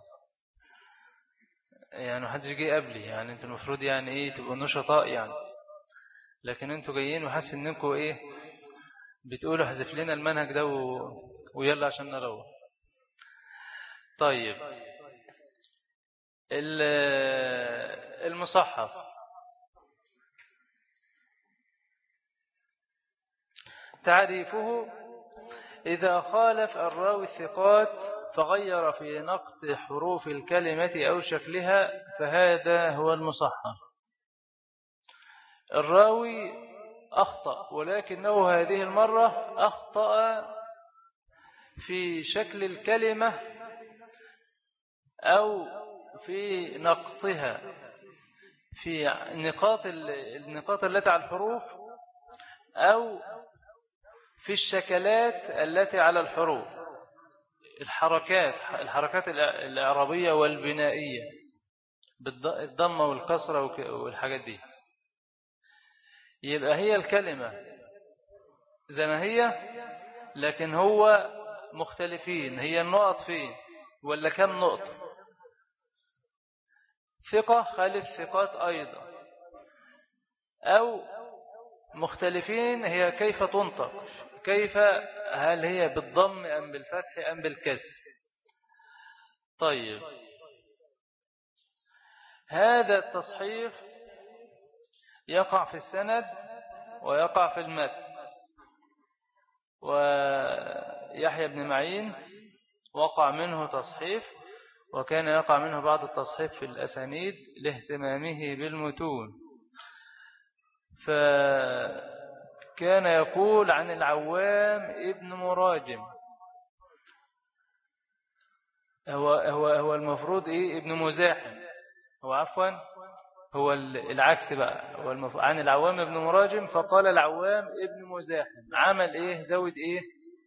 يعني ما حدش جاي قبلي، يعني انتوا المفروض يعني ايه تبقوا نشطاء يعني، لكن انتوا جايين وحاسس انكم ايه بتقولوا حذف لنا المنهج ده و... ويلا عشان نروح. طيب المصحف تعريفه: إذا خالف الراوي الثقات فغير في نقط حروف الكلمة أو شكلها فهذا هو المصحف. الراوي أخطأ، ولكنه هذه المرة أخطأ في شكل الكلمة أو في نقطها، في نقاط النقاط التي على الحروف أو في الشكلات التي على الحروف، الحركات الحركات الإعرابية والبنائية بالضمة والكسرة والحاجات دي. يبقى هي الكلمة زي ما هي، لكن هو مختلفين، هي النقط فين ولا كم نقطة؟ ثقة خالف ثقات أيضا، أو مختلفين هي كيف تنطق، كيف هل هي بالضم أم بالفتح أم بالكسر. طيب هذا التصحيف يقع في السند ويقع في المتن. ويحيى بن معين وقع منه تصحيف، وكان يقع منه بعض التصحيف في الأسانيد لاهتمامه بالمتون، فكان يقول عن العوام ابن مراجم، هو هو هو المفروض ايه ابن مزاحم، هو عفوا هو العكس بقى، هو المفروض عن العوام ابن مراجم، فقال العوام ابن مزاحم، عمل ايه زود ايه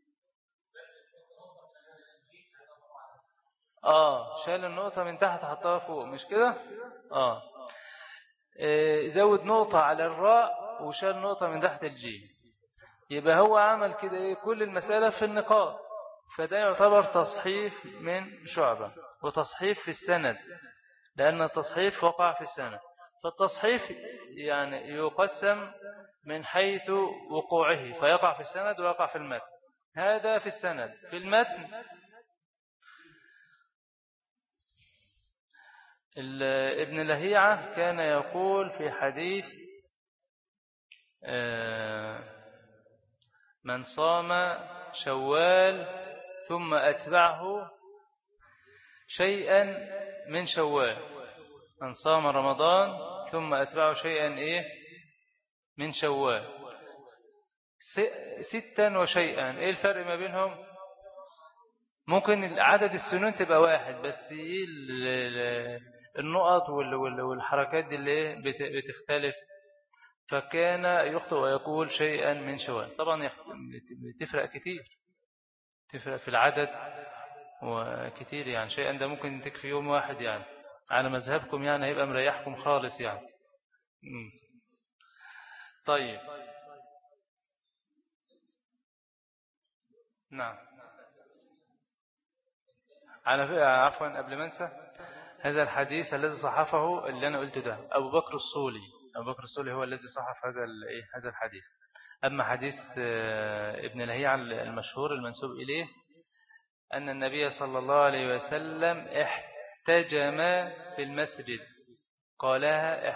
اه شال النقطة من تحت حطها فوق، مش كده؟ اه زود نقطة على الراء وشال نقطة من تحت الجيم، يبقى هو عمل كده ايه كل المسألة في النقاط، فده يعتبر تصحيف من شعبة، وتصحيف في السند لأن التصحيف وقع في السند. فالتصحيف يعني يقسم من حيث وقوعه، فيقع في السند ويقع في المتن. هذا في السند. في المتن ابن لهيعة كان يقول في حديث من صام شوال ثم أتبعه شيئا من شوال، من صام رمضان ثم أتبعه شيئا إيه من شوال، ستا وشيئا. إيه الفرق ما بينهم؟ ممكن عدد السنون تبقى واحد، بس إيه النقط والحركات دي اللي بتختلف، فكان يخطئ ويقول شيئا من شوال. طبعا تفرق كتير، تفرق في العدد وكتير، يعني شيئا ده ممكن تكفي يوم واحد، يعني على مذهبكم يعني هيبقى مريحكم خالص يعني. مم. طيب نعم، على عفوا قبل ما انسى، هذا الحديث الذي صحفه اللي أنا قلته ده أبو بكر الصولي، أبو بكر الصولي هو الذي صحف هذا هذا الحديث. أما حديث ابن لهيعة المشهور المنسوب إليه أن النبي صلى الله عليه وسلم احتجم في المسجد، قالها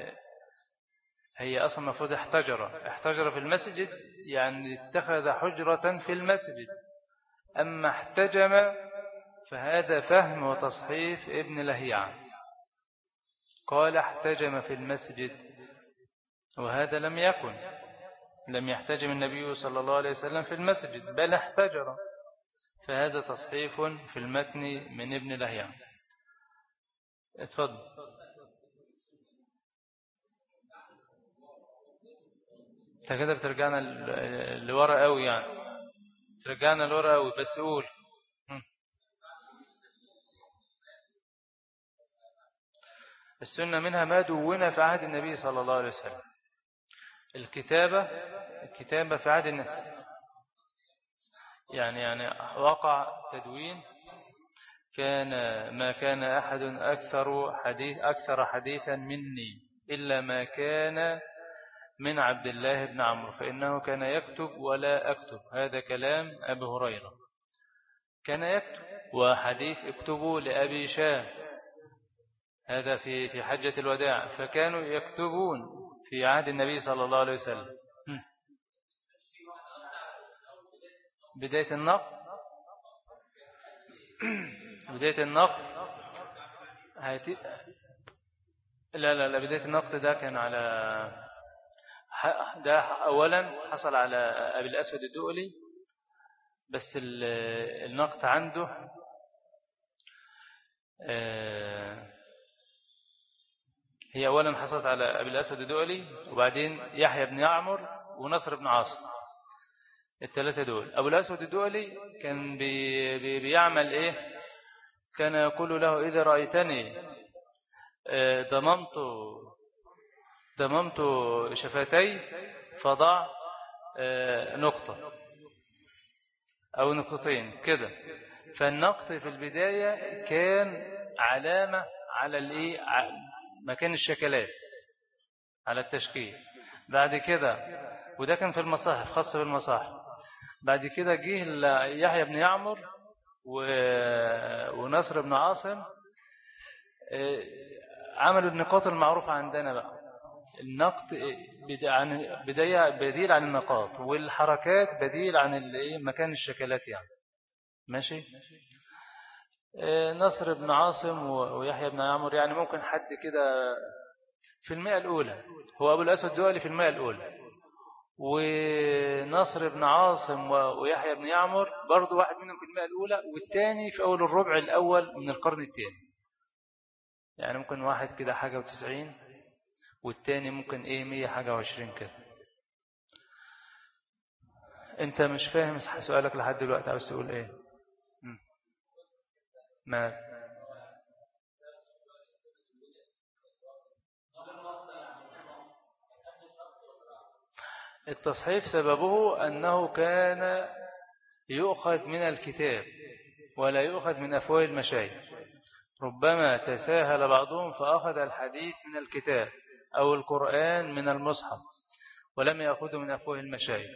هي أصلا المفروض احتجر، احتجر في المسجد يعني اتخذ حجرة في المسجد. أما احتجم فهذا فهم وتصحيف ابن لهيعة، قال احتجم في المسجد، وهذا لم يكن، لم يحتجم النبي صلى الله عليه وسلم في المسجد بل احتجر، فهذا تصحيف في المتن من ابن لهيعة. اتفضل. انت كده بترجعنا لورا قوي، يعني ترجعنا لورا قوي، بس قول. السنة منها ما دون في عهد النبي صلى الله عليه وسلم، الكتابة الكتابة في عهد النبي يعني يعني وقع تدوين كان ما كان أحد أكثر حديث أكثر حديثا مني إلا ما كان من عبد الله بن عمرو فإنه كان يكتب ولا أكتب. هذا كلام أبي هريرة كان يكتب. وحديث اكتبوا لأبي شاه هذا في في حجة الوداع فكانوا يكتبون في عهد النبي صلى الله عليه وسلم. بداية النقد بداية النقد هيتي... لا لا لا بداية النقد ده كان على ده أولا حصل على أبي الأسود الدؤلي بس النقد عنده هي أولا حصلت على أبي الأسود الدؤلي وبعدين يحيى بن يعمر ونصر بن عاصم الثلاثة دول. أبو الأسود الدؤلي كان بي بي بيعمل إيه كان يقول له إذا رأيتني ضممت ضممت شفتي فضع نقطة أو نقطتين كده. فالنقط في البداية كان علامة على الإيه مكان الشكلات على التشكيل. بعد كده وده كان في المصاحف خاص بالمصاحف. بعد كده جه يحيى بن يعمر ونصر بن عاصم عملوا النقاط المعروفة عندنا بقى. النقط بداية بديل عن النقاط والحركات بديل عن مكان الشكلات يعني ماشي. نصر بن عاصم ويحيى بن يعمر يعني ممكن حد كده في المئة الأولى. هو أبو الأسود الدؤلي في المئة الأولى ونصر بن عاصم ويحيى بن يعمر برضو واحد منهم في المئة الأولى والتاني في أول الربع الأول من القرن الثاني. يعني ممكن واحد كده حاجة وتسعين والتاني ممكن إيه مية حاجة وعشرين كده. أنت مش فاهم سؤالك لحد دلوقتي عاوز تقول إيه؟ ما التصحيف سببه أنه كان يؤخذ من الكتاب ولا يؤخذ من أفواه المشايخ. ربما تساهل بعضهم فأخذ الحديث من الكتاب أو القرآن من المصحف ولم يأخذه من أفواه المشايخ.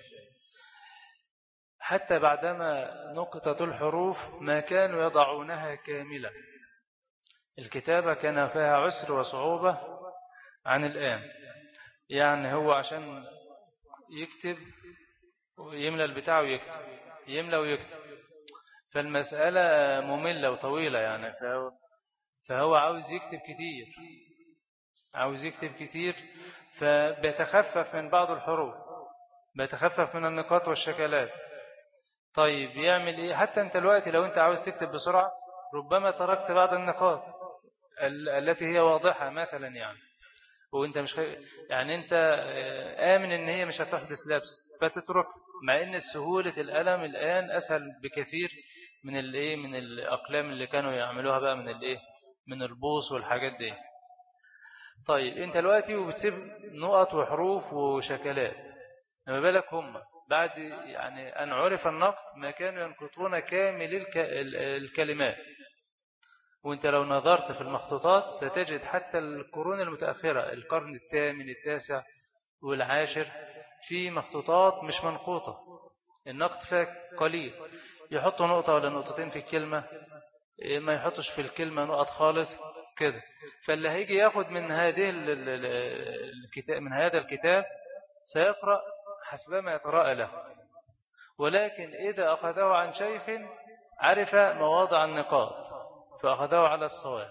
حتى بعدما نقطت الحروف ما كانوا يضعونها كاملة. الكتابة كان فيها عسر وصعوبة عن الآن. يعني هو عشان يكتب ويملى البتاع ويكتب يملى ويكتب فالمسألة مملة وطويلة يعني فهو, فهو عاوز يكتب كتير عاوز يكتب كتير فبيتخفف من بعض الحروف بيتخفف من النقاط والشكلات. طيب يعمل ايه؟ حتى انت الوقت لو انت عاوز تكتب بسرعة ربما تركت بعض النقاط التي هي واضحة مثلا يعني وانت مش خي... يعني انت آمن ان هي مش هتحدث لبس فتترك مع ان سهولة القلم الآن اسهل بكثير من الايه من الاقلام اللي كانوا يعملوها بقى من الايه من البوص والحاجات دي. طيب انت دلوقتي وبتسيب نقط وحروف وشكلات ما بالك هم بعد يعني ان عرف النقط ما كانوا ينقطون كامل الك... الكلمات. وانت لو نظرت في المخطوطات ستجد حتى القرون المتأخرة القرن الثامن التاسع والعاشر في مخطوطات مش منقوطة النقط فيها قليل يحطوا نقطة ولا نقطتين في الكلمة ما يحطش في الكلمة نقط خالص كده. فاللي هيجي ياخد من هذه الكتاب من هذا الكتاب سيقرأ حسبما يتراءى له. ولكن إذا أخذه عن شيخ عرف مواضع النقاط فأخذه على الصواب.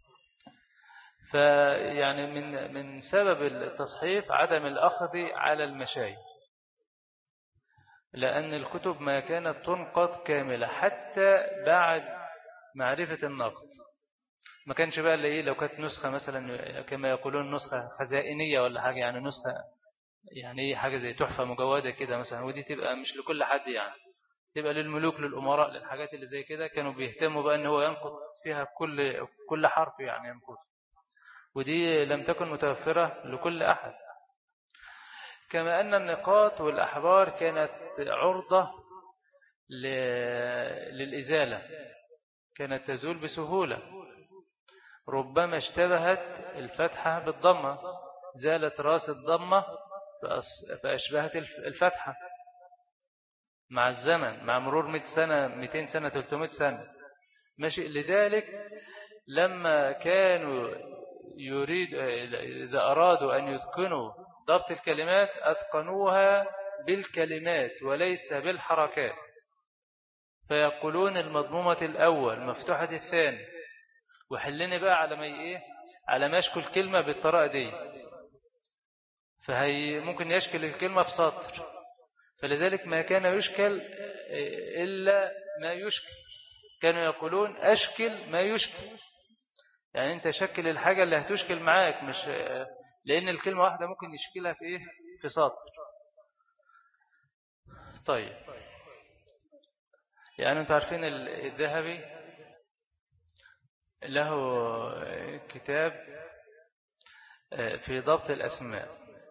فيعني من من سبب التصحيف عدم الأخذ على المشايخ لأن الكتب ما كانت تنقط كاملة حتى بعد معرفة النقد. ما كانش بقى اللي إيه لو كانت نسخة مثلا كما يقولون نسخة خزائنية ولا حاجة يعني نسخة يعني حاجة زي تحفة مجودة كده مثلا ودي تبقى مش لكل حد يعني تبقى للملوك للأمراء للحاجات اللي زي كده كانوا بيهتموا بقى ان هو ينقط فيها كل كل حرف يعني ينقط ودي لم تكن متوفرة لكل أحد. كما أن النقاط والأحبار كانت عرضة للإزالة، كانت تزول بسهولة. ربما اشتبهت الفتحة بالضمة، زالت راس الضمة فأشبهت الفتحة مع الزمن، مع مرور مئة سنة، مئتين سنة، ثلاثمائة سنة ماشي. لذلك لما كانوا يريد إذا أرادوا أن يتقنوا ضبط الكلمات أتقنوها بالكلمات وليس بالحركات، فيقولون المضمومة الأول مفتوحة الثاني، وحلني بقى على ما إيه، على ما يشكل كلمة بالطريقة دي، فهي ممكن يشكل الكلمة في سطر، فلذلك ما كان يشكل إلا ما يشكل. كانوا يقولون أشكل ما يشكل، يعني أنت شكل الحاجة اللي هتشكل معاك، مش لأن الكلمة واحدة ممكن يشكلها في إيه، في سطر. طيب، يعني أنتوا عارفين الذهبي له كتاب في ضبط الأسماء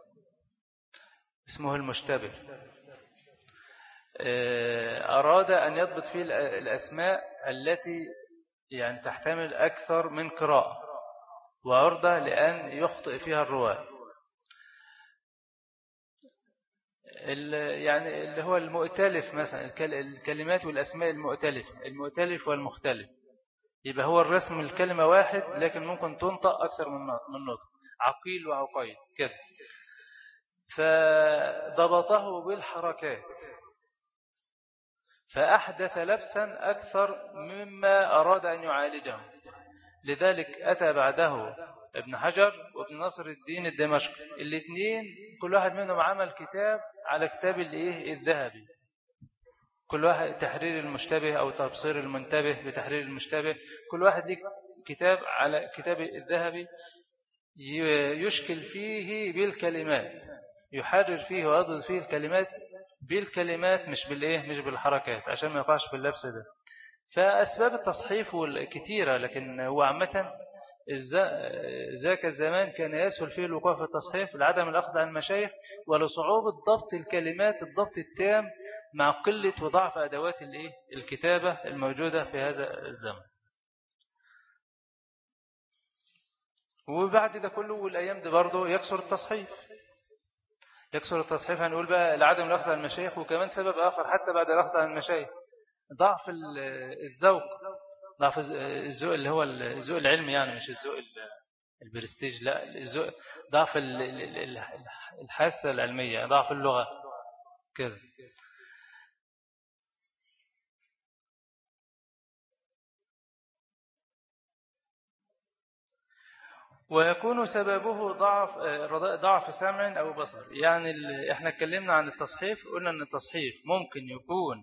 اسمه المشتبه. أراد أن يضبط فيه الأسماء التي يعني تحتمل أكثر من قراءة وعرضة لأن يخطئ فيها الرواة، يعني اللي هو المؤتلف مثلا، الكلمات والأسماء المؤتلف المؤتلف والمختلف، يبقى هو الرسم الكلمة واحد لكن ممكن تنطق أكثر من نطق، عقيل وعقيل كده، فضبطه بالحركات فأحدث لبسا أكثر مما أراد أن يعالجه. لذلك أتى بعده ابن حجر وابن نصر الدين الدمشقي، الاثنين كل واحد منهم عمل كتاب على كتاب الإيه الذهبي، كل واحد تحرير المشتبه أو تبصير المنتبه بتحرير المشتبه، كل واحد ليه كتاب على كتاب الذهبي يشكل فيه بالكلمات، يحرر فيه ويضبط فيه الكلمات بالكلمات مش بالإيه، مش بالحركات، عشان ما يقعش باللبس ده. فأسباب التصحيف كثيرة، لكن هو عامة ذاك الزمان كان يسهل فيه الوقوع في التصحيف لعدم الأخذ عن المشايخ ولصعوبة ضبط الكلمات الضبط التام مع قلة وضعف أدوات الكتابة الموجودة في هذا الزمن. وبعد ده كله والأيام دي برضه يكسر التصحيف يكسر التصحيف هنقول بقى لعدم الأخذ عن المشايخ، وكمان سبب آخر حتى بعد الأخذ عن المشايخ، ضعف الذوق، ضعف الذوق اللي هو الذوق العلمي، يعني مش الذوق البرستيج، لا الذوق، ضعف الحاسة العلمية، ضعف اللغة كده. ويكون سببه ضعف ضعف سمع أو بصر. يعني احنا اتكلمنا عن التصحيف، قلنا ان التصحيف ممكن يكون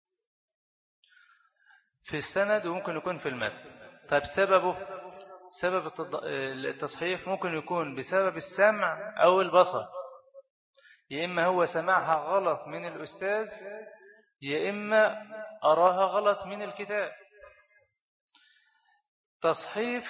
في السند وممكن يكون في المتن. طيب سببه، سبب التصحيف ممكن يكون بسبب السمع أو البصر، يا إما هو سمعها غلط من الأستاذ يا إما أراها غلط من الكتاب. تصحيف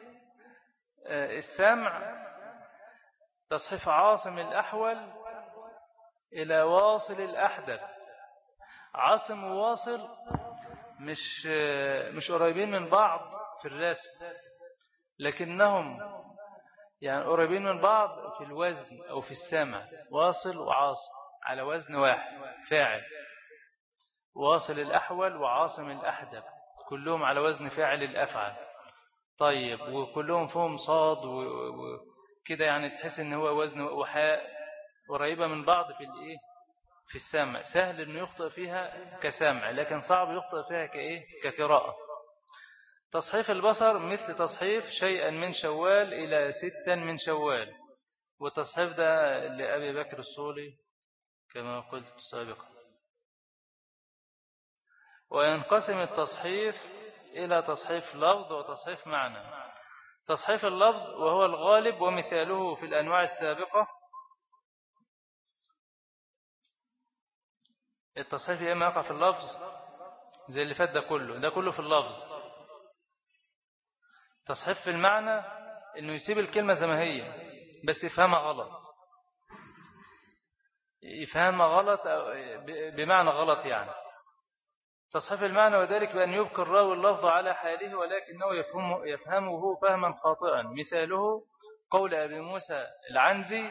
السمع تصحيف عاصم الأحول إلى واصل الأحدب. عاصم وواصل مش مش قريبين من بعض في الرسم، لكنهم يعني قريبين من بعض في الوزن أو في السمع. واصل وعاصم على وزن واحد فاعل، واصل الأحول وعاصم الأحدب كلهم على وزن فاعل الأفعل. طيب وكلهم فيهم صاد وكده، يعني تحس ان هو وزن وحاء قريبة من بعض في الايه، في السمع. سهل انه يخطئ فيها كسمع، لكن صعب يخطئ فيها كايه، كقراءة. تصحيف البصر مثل تصحيف شيئا من شوال إلى ستا من شوال، والتصحيف ده لأبي بكر الصولي كما قلت سابقا. وينقسم التصحيف إلى تصحيف لفظ وتصحيف معنى. تصحيف اللفظ وهو الغالب ومثاله في الأنواع السابقة. التصحيف إما يقع في اللفظ زي اللي فات ده كله، ده كله في اللفظ. تصحيف في المعنى إنه يسيب الكلمة زي ما هي بس يفهمها غلط. يفهم غلط أو بمعنى غلط يعني. تصحيف المعنى وذلك بأن يبقي الراوي اللفظ على حاله ولكنه يفهمه, يفهمه فهما خاطئا. مثاله قول أبي موسى العنزي: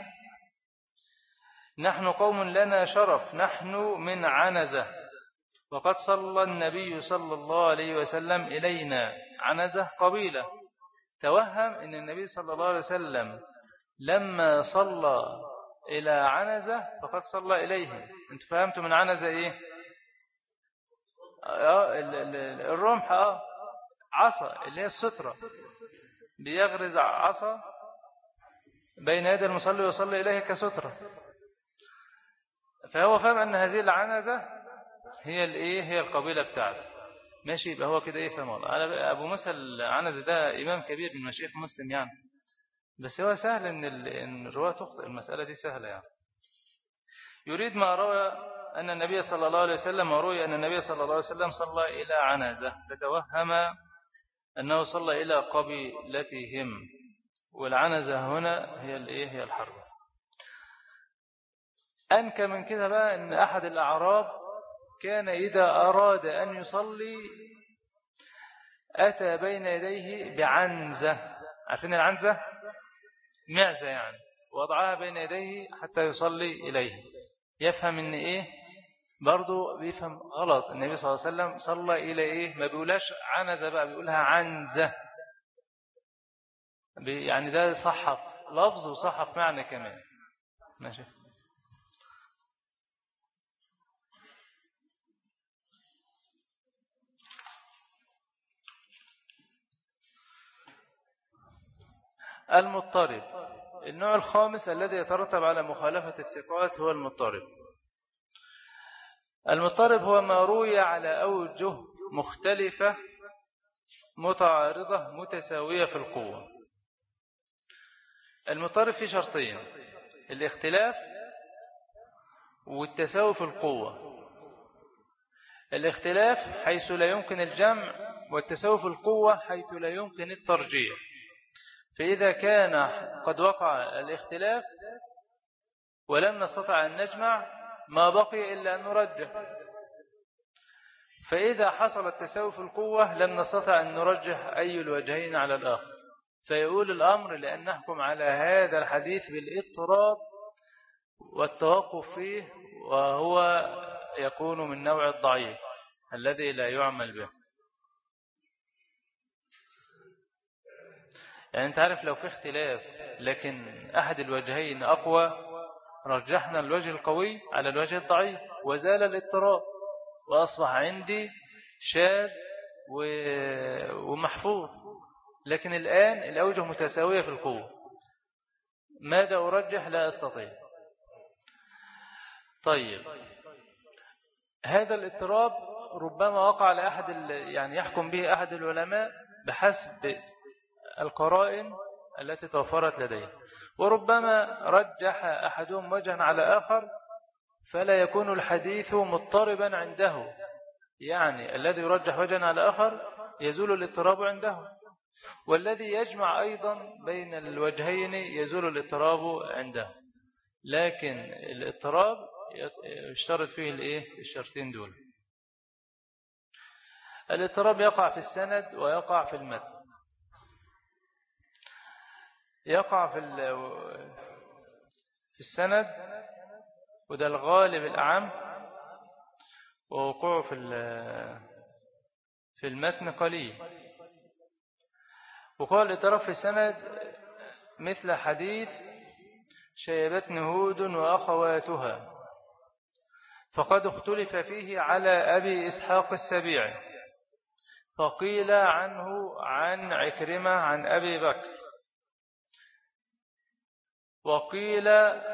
نحن قوم لنا شرف، نحن من عنزة، وقد صلى النبي صلى الله عليه وسلم إلينا. عنزة قبيلة. توهم أن النبي صلى الله عليه وسلم لما صلى إلى عنزة فقد صلى إليه. أنتم فهمتوا من عنزة إيه؟ الرمح، آه عصا اللي هي السترة، بيغرز عصا بين يدي المصلي ويصلي إليه كسترة. فهو فهم أن هذه العنزة هي الإيه، هي القبيلة بتاعته. ماشي، يبقى هو كده إيه، فهم الله. أبو موسى العنزي ده إمام كبير من مشايخ مسلم يعني، بس هو سهل إن إن الرواة تخطئ، المسألة دي سهلة يعني. يريد ما روى أن النبي صلى الله عليه وسلم وروي أن النبي صلى الله عليه وسلم صلى إلى عنزة، فتوهم أنه صلى إلى قبيلتهم، والعنزة هنا هي الإيه، هي الحرب. أنكى من كده بقى أن أحد الأعراب كان إذا أراد أن يصلي أتى بين يديه بعنزة. عارفين العنزة؟ معزة يعني، وضعها بين يديه حتى يصلي إليه. يفهم أن إيه، برضو بيفهم غلط. النبي صلى الله عليه وسلم صلى إلى إيه، ما بيقولهاش عنزة بقى، بيقولها عنزة. يعني ده صحف لفظ وصحف معنى كمان. ماشي. المضطرب. النوع الخامس الذي يترتب على مخالفة الثقات هو المضطرب. المضطرب هو ما روي على أوجه مختلفة متعارضة متساوية في القوة. المضطرب في شرطين: الاختلاف والتساوي في القوة. الاختلاف حيث لا يمكن الجمع، والتساوي في القوة حيث لا يمكن الترجيح. فإذا كان قد وقع الاختلاف ولم نستطع أن نجمع، ما بقي إلا أن نرجح. فإذا حصل التساوي في القوة لم نستطع أن نرجح أي الوجهين على الآخر، فيقول الأمر لأن نحكم على هذا الحديث بالاضطراب والتوقف فيه، وهو يكون من نوع الضعيف الذي لا يعمل به. يعني أنت عارف، لو في اختلاف لكن أحد الوجهين أقوى، رجحنا الوجه القوي على الوجه الضعيف، وزال الاضطراب، وأصبح عندي شاذ ومحفوظ. لكن الآن الأوجه متساوية في القوة، ماذا أرجح؟ لا أستطيع. طيب، هذا الاضطراب ربما وقع لأحد، يعني يحكم به أحد العلماء بحسب القرائن التي توفرت لديه، وربما رجح أحدهم وجها على آخر فلا يكون الحديث مضطربا عنده. يعني الذي يرجح وجها على آخر يزول الاضطراب عنده، والذي يجمع أيضا بين الوجهين يزول الاضطراب عنده. لكن الاضطراب يشترط فيه الايه، الشرطين دول. الاضطراب يقع في السند ويقع في المتن. يقع في في السند، وده الغالب الأعم، ووقوعه في في المتن قليل. وقال الاضطراب في السند مثل حديث شيبتني هود وأخواتها، فقد اختلف فيه على أبي إسحاق السبيعي، فقيل عنه عن عكرمة عن أبي بكر، وقيل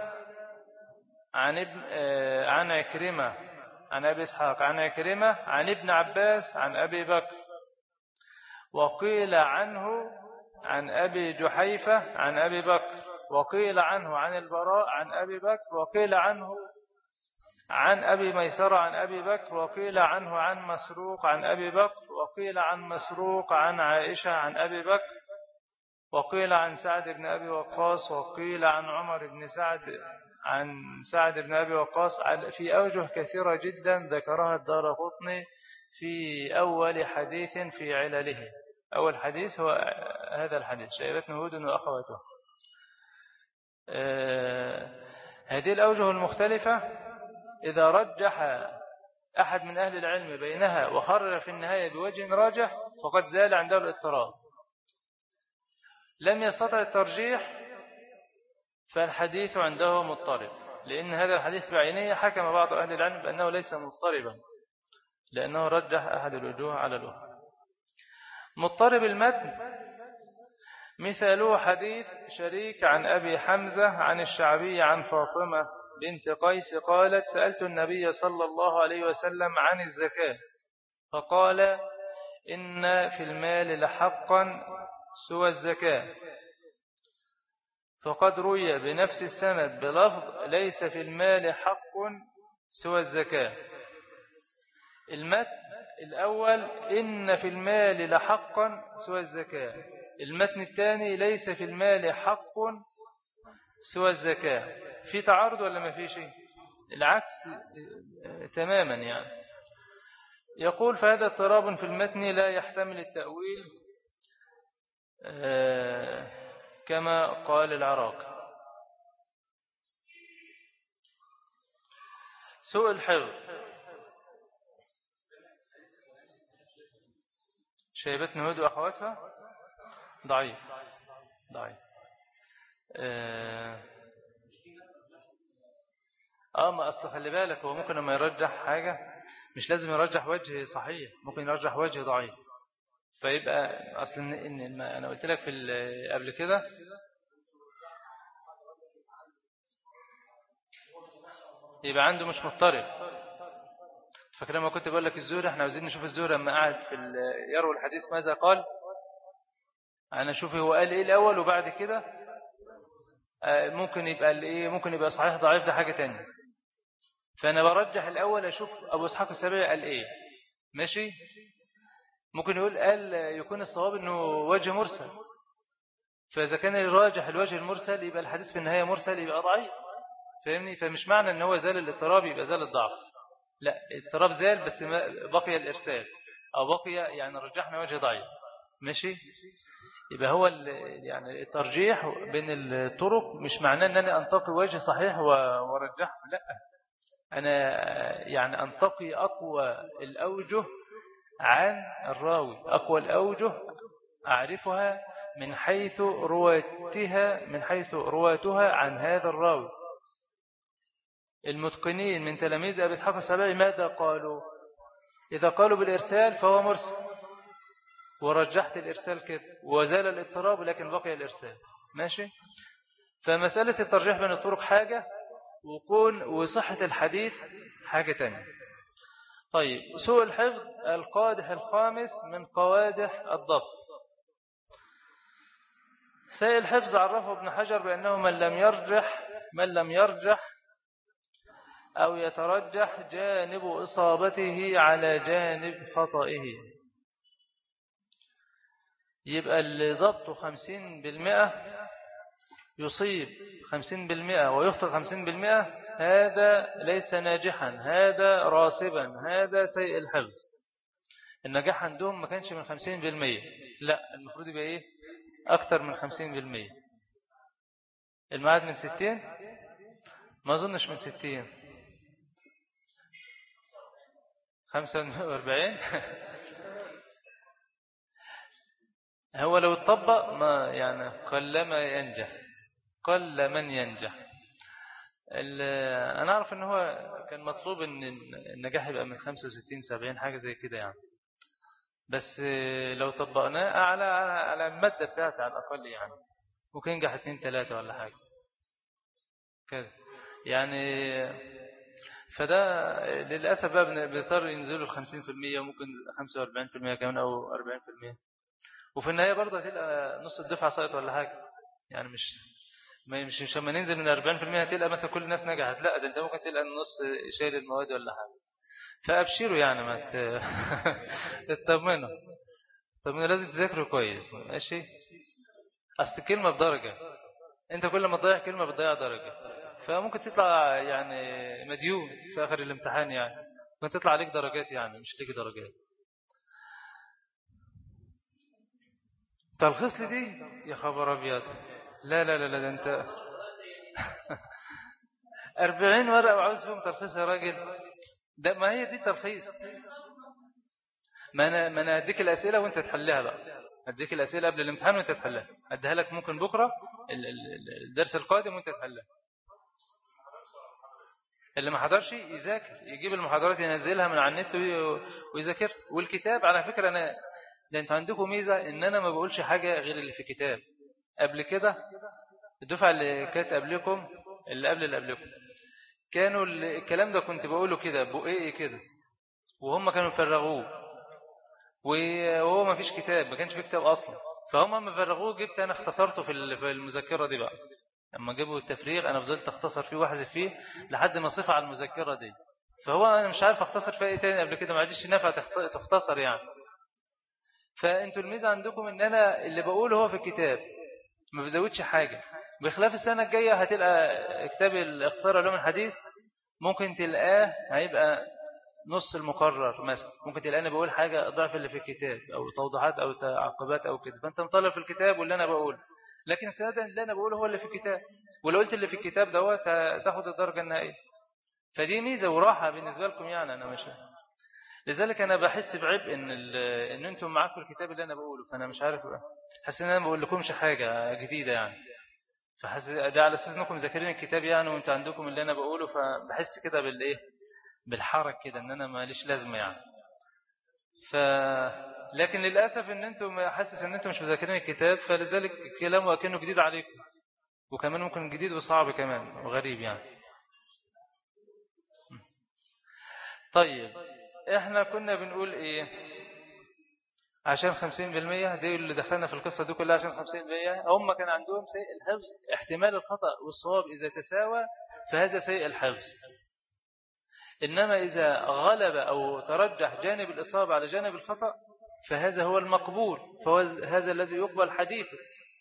عن ابن عن عكرمة عن أبي إسحاق عن عكرمة عن ابن عباس عن أبي بكر، وقيل عنه عن أبي جحيفة عن أبي بكر، وقيل عنه عن البراء عن أبي بكر، وقيل عنه عن أبي ميسرة عن أبي بكر، وقيل عنه عن مسروق عن أبي بكر، وقيل عن مسروق عن عائشة عن أبي بكر، وقيل عن سعد بن أبي وقاص، وقيل عن عمر بن سعد عن سعد بن أبي وقاص في أوجه كثيرة جدا ذكرها الدارقطني في أول حديث في علله. أول حديث هو هذا الحديث شيبتنا هود وأخواته. آه هذه الأوجه المختلفة إذا رجح أحد من أهل العلم بينها وخرر في النهاية بوجه راجح فقد زال عنده الاضطراب. لم يستطع الترجيح فالحديث عنده مضطرب، لأن هذا الحديث بعينه حكم بعض أهل العلم بأنه ليس مضطربا لأنه رجح أحد الوجوه على الأخرى. مضطرب المتن مثاله حديث شريك عن أبي حمزة عن الشعبي عن فاطمة بنت قيس قالت سألت النبي صلى الله عليه وسلم عن الزكاة فقال إن في المال لحقا سوى الزكاة، فقد روي بنفس السند بلفظ ليس في المال حق سوى الزكاة. المتن الأول إن في المال لحقا سوى الزكاة، المتن الثاني ليس في المال حق سوى الزكاة. في تعارض ولا ما في شيء؟ العكس تماما يعني. يقول فهذا اضطراب في المتن لا يحتمل التأويل كما قال العراقي. سوء الحفظ شيبتنا هود وأخواتها ضعيف ضعيف اه ما أصل خلي بالك هو ممكن لما يرجح حاجة مش لازم يرجح وجه صحيح، ممكن يرجح وجه ضعيف. فيبقى أصل إن أنا قلت لك في قبل كده يبقى عنده مش مضطرب. فكرة ما كنت بقول لك الزهري احنا عاوزين نشوف الزهري لما قعد في يروي الحديث ماذا قال. أنا شوف هو قال إيه الأول وبعد كده ممكن يبقى الايه ممكن يبقى صحيح ضعيف ده حاجة تانية. فأنا برجح الأول أشوف أبو إسحاق السبيعي قال إيه ماشي. ممكن يقول قال يكون الصواب إنه وجه مرسل، فإذا كان الراجح الوجه المرسل يبقى الحديث في النهاية مرسل يبقى ضعيف، فاهمني؟ فمش معنى إن هو زال الاضطراب يبقى زال الضعف، لا الاضطراب زال بس بقي الإرسال أو بقي يعني رجحنا وجه ضعيف ماشي. يبقى هو يعني الترجيح بين الطرق مش معناه ان انا انتقي وجه صحيح وارجحه، لا انا يعني انتقي اقوى الاوجه عن الراوي، اقوى الاوجه اعرفها من حيث رواتها من حيث رواتها عن هذا الراوي. المتقنين من تلاميذ ابي اسحاق السبيعي ماذا قالوا؟ اذا قالوا بالارسال فهو مرسل ورجحت الإرسال كده وزال الاضطراب لكن بقي الإرسال ماشي. فمسألة الترجيح بين الطرق حاجة وكون وصحة الحديث حاجة تانية. طيب سوء الحفظ القادح الخامس من قوادح الضبط. سيء الحفظ عرفه ابن حجر بأنه من لم يرجح من لم يرجح أو يترجح جانب إصابته على جانب خطئه. يبقى اللي ضبطه خمسين بالمئة يصيب خمسين بالمئة ويخطئ خمسين بالمئة، هذا ليس ناجحا، هذا راسبا، هذا سيء الحفظ. النجاح عندهم ما كانش من خمسين بالمئة، لا المفروض يبقى ايه اكتر من خمسين بالمئة. المعاد من ستين ما اظنش من ستين خمسة واربعين هو لو اتطبق ما يعني قل ما ينجح قل من ينجح. أنا أعرف أنه هو كان مطلوب أن النجاح يبقى من خمسة وستين سبعين حاجة زي كده يعني، بس لو طبقناه أعلى على المادة بتاعته على الأقل يعني ممكن ينجح اتنين تلاتة ولا حاجة كده يعني. فده للأسف بقى بيضطر ينزلوا الخمسين في المية وممكن خمسة واربعين في المية كمان أو أربعين في المية، وفي النهاية برضه هتلقى نص الدفعة سقط ولا حاجة يعني. مش مش مش لما ننزل من أربعين في المية هتلقى مثلا كل الناس نجحت، لا ده انت ممكن تلقى النص شايل المواد ولا حاجة. فأبشروا يعني ما تطمنوا طمنوا لازم تذاكروا كويس ماشي. أصل كلمة بدرجة، انت كل ما تضيع كلمة بتضيع درجة، فممكن تطلع يعني مديون في آخر الامتحان، يعني ممكن تطلع عليك درجات، يعني مش ليك درجات. تلخيص لي دي يا خبر أبيض. لا لا لا لا، ده أنت أربعين ورقة وعاوز فيهم تلخيص يا راجل؟ ده ما هي دي تلخيص. ما أنا ما أنا أديك الأسئلة وأنت تحلها بقى. أديك الأسئلة قبل الامتحان وأنت تحلها، أديها لك ممكن بكرة الدرس القادم وأنت تحلها. اللي ما حضرش يذاكر، يجيب المحاضرات ينزلها من على النت ويذاكر. والكتاب على فكرة أنا، ده أنتوا عندكم ميزة إن أنا ما بقولش حاجة غير اللي في الكتاب. قبل كده الدفعة اللي كانت قبلكم، اللي قبل اللي قبلكم، كانوا الكلام ده كنت بقوله كده بقى كده، وهم كانوا فرغوه، وهو ما فيش كتاب، ما كانش في كتاب أصلا. فهم ما فرغوه، جبت أنا اختصرته في المذكرة دي بقى. لما جابوا التفريغ أنا فضلت اختصر فيه واحذف فيه لحد ما صفة على المذكرة دي. فهو أنا مش عارف اختصر فيها ايه تاني قبل كده، ما عادش نافع تختصر يعني. فأنتوا الميزة عندكم إن أنا اللي بقوله هو في الكتاب، ما بزودش حاجة. بخلاف السنة الجاية هتلقى كتاب الاختصار علوم الحديث، ممكن تلقاه هيبقى نص المقرر مثلا، ممكن تلقاني بقول حاجة ضعف اللي في الكتاب أو توضيحات أو تعقبات أو كده، فأنت مطلع في الكتاب واللي أنا بقوله. لكن السنة اللي أنا بقوله هو اللي في الكتاب، ولو قلت اللي في الكتاب دوت تاخد الدرجة النهائية. فدي ميزة وراحة بالنسبة لكم يعني. أنا مش لذلك أنا بحس بعبء إن إن أنتم معاكم الكتاب اللي أنا بقوله، فأنا مش عارف، حاسس إن أنا ما بقول لكمش حاجة جديدة يعني. فحاسس ده على أساس إنكم ذاكرين الكتاب يعني، وأنت عندكم اللي أنا بقوله، فبحس كده بالإيه، بالحرج كده، إن أنا ماليش لازمة يعني. ف لكن للأسف إن أنتم حاسس إن أنتم مش مذاكرين الكتاب، فلذلك كلامه كأنه جديد عليكم، وكمان ممكن جديد وصعب كمان وغريب يعني. طيب احنا كنا بنقول ايه؟ عشان خمسين بالمية دي اللي دخلنا في القصة دي كلها، عشان خمسين بالمية هم كان عندهم سيء الحفظ، احتمال الخطأ والصواب إذا تساوى فهذا سيء الحفظ. إنما إذا غلب أو ترجح جانب الإصابة على جانب الخطأ فهذا هو المقبول، فهذا الذي يقبل حديثه.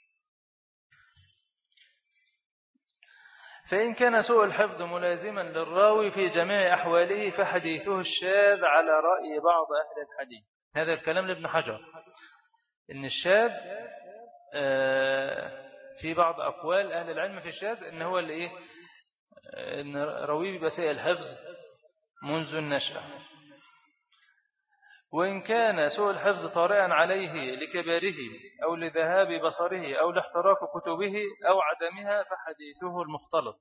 فإن كان سوء الحفظ ملازما للراوي في جميع أحواله فحديثه الشاذ على رأي بعض أهل الحديث. هذا الكلام لابن حجر، إن الشاذ في بعض أقوال أهل العلم في الشاذ إن هو اللي إيه، إن راويه بيبقى سيء الحفظ منذ النشأة. وإن كان سوء الحفظ طارئا عليه لكباره أو لذهاب بصره أو لاحتراق كتبه أو عدمها فحديثه المختلط.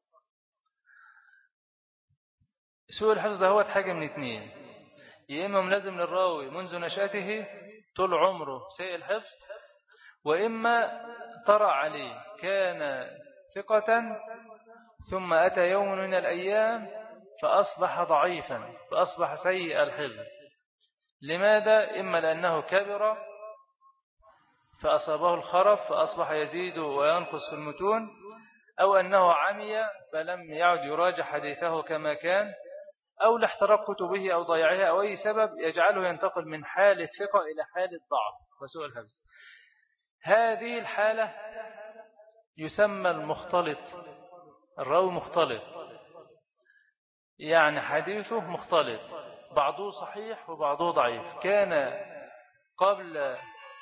سوء الحفظ ده هو حاجة من اثنين، يا إما ملازم للراوي منذ نشأته طول عمره سيء الحفظ، وإما طرأ عليه كان ثقة ثم أتى يوم من الأيام فأصبح ضعيفا فأصبح سيء الحفظ. لماذا؟ إما لأنه كبر فأصابه الخرف فأصبح يزيد وينقص في المتون، أو أنه عمي فلم يعد يراجع حديثه كما كان، أو لاحتراق كتبه أو ضياعها أو أي سبب يجعله ينتقل من حالة ثقة إلى حالة ضعف وسوء الحفظ. هذه الحالة يسمى المختلط، الراوي مختلط، يعني حديثه مختلط، بعضه صحيح وبعضه ضعيف. كان قبل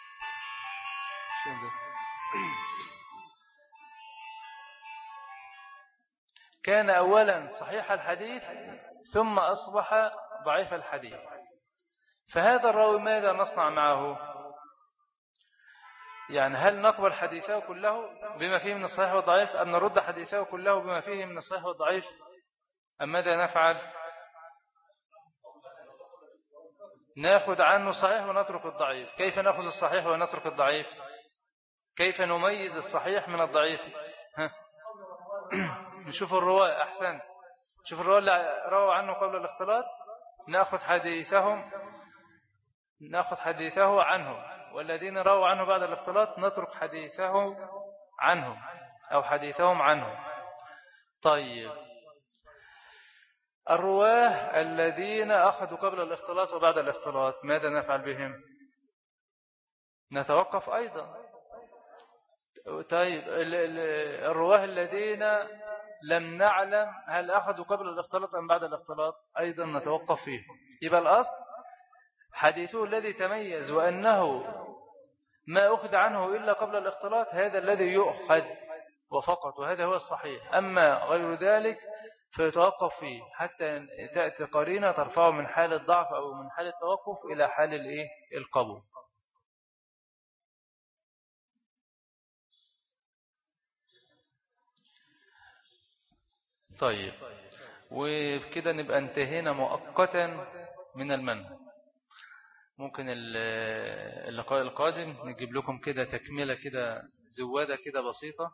كان أولا صحيح الحديث ثم أصبح ضعيف الحديث. فهذا الراوي ماذا نصنع معه؟ يعني هل نقبل حديثه كله بما فيه من الصحيح والضعيف، أم نرد حديثه كله بما فيه من الصحيح والضعيف، أم ماذا نفعل؟ نأخذ عنه الصحيح ونترك الضعيف. كيف نأخذ الصحيح ونترك الضعيف؟ كيف نميز الصحيح من الضعيف؟ ها؟ نشوف الرواة أحسن، نشوف الرواة اللي رووا عنه قبل الاختلاط نأخذ حديثهم، نأخذ حديثه عنه، والذين رووا عنه بعد الاختلاط نترك حديثه عنهم أو حديثهم عنه. طيب الرواه الذين أخذوا قبل الاختلاط وبعد الاختلاط ماذا نفعل بهم؟ نتوقف أيضا. طيب الرواه الذين لم نعلم هل أخذوا قبل الاختلاط أم بعد الاختلاط أيضا نتوقف فيه. يبقى الأصل حديثه الذي تميز وأنه ما أخذ عنه إلا قبل الاختلاط هذا الذي يؤخذ وفقط، وهذا هو الصحيح. أما غير ذلك فيتوقف فيه حتى تأتي قرينة ترفعه من حال الضعف أو من حال التوقف إلى حال الإيه؟ القبول. طيب، وبكده نبقى انتهينا مؤقتا من المنهج. ممكن اللقاء القادم نجيب لكم كده تكملة كده زوادة كده بسيطة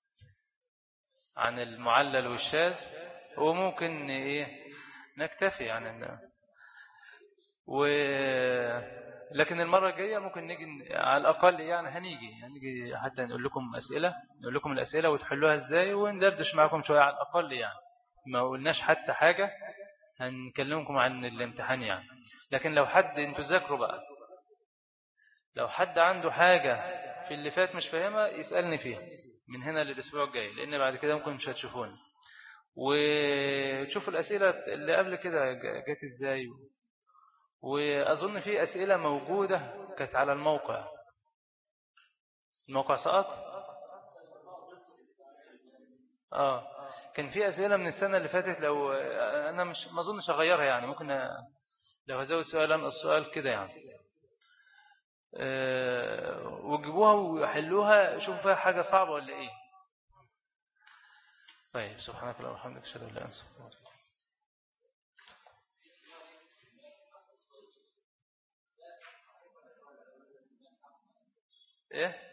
عن المعلل والشاذ، وممكن إيه نكتفي يعني. و لكن المرة الجاية ممكن نيجي على الأقل يعني هنيجي هنيجي حتى نقول لكم أسئلة نقول لكم الأسئلة وتحلوها إزاي، وندردش معكم شوية على الأقل يعني. ما قلناش حتى حاجة هنكلمكم عن الامتحان يعني. لكن لو حد انتوا ذاكروا بقى، لو حد عنده حاجة في اللي فات مش فاهمها يسألني فيها من هنا للأسبوع الجاي، لأن بعد كده ممكن مش هتشوفوني. وتشوفوا الأسئلة اللي قبل كده جات إزاي. وأظن في أسئلة موجودة كانت على الموقع الموقع سقط. آه كان في أسئلة من السنة اللي فاتت، لو أنا مش ما أظنش أغيرها يعني، ممكن لو هزود سؤال أنقص سؤال كده يعني. أه وجيبوها وحلوها، شوفوا فيها حاجة صعبة ولا إيه. طيب، سبحانك اللهم وبحمدك أشهد أن لا إله إلا أنت أستغفرك وأتوب إليك. إيه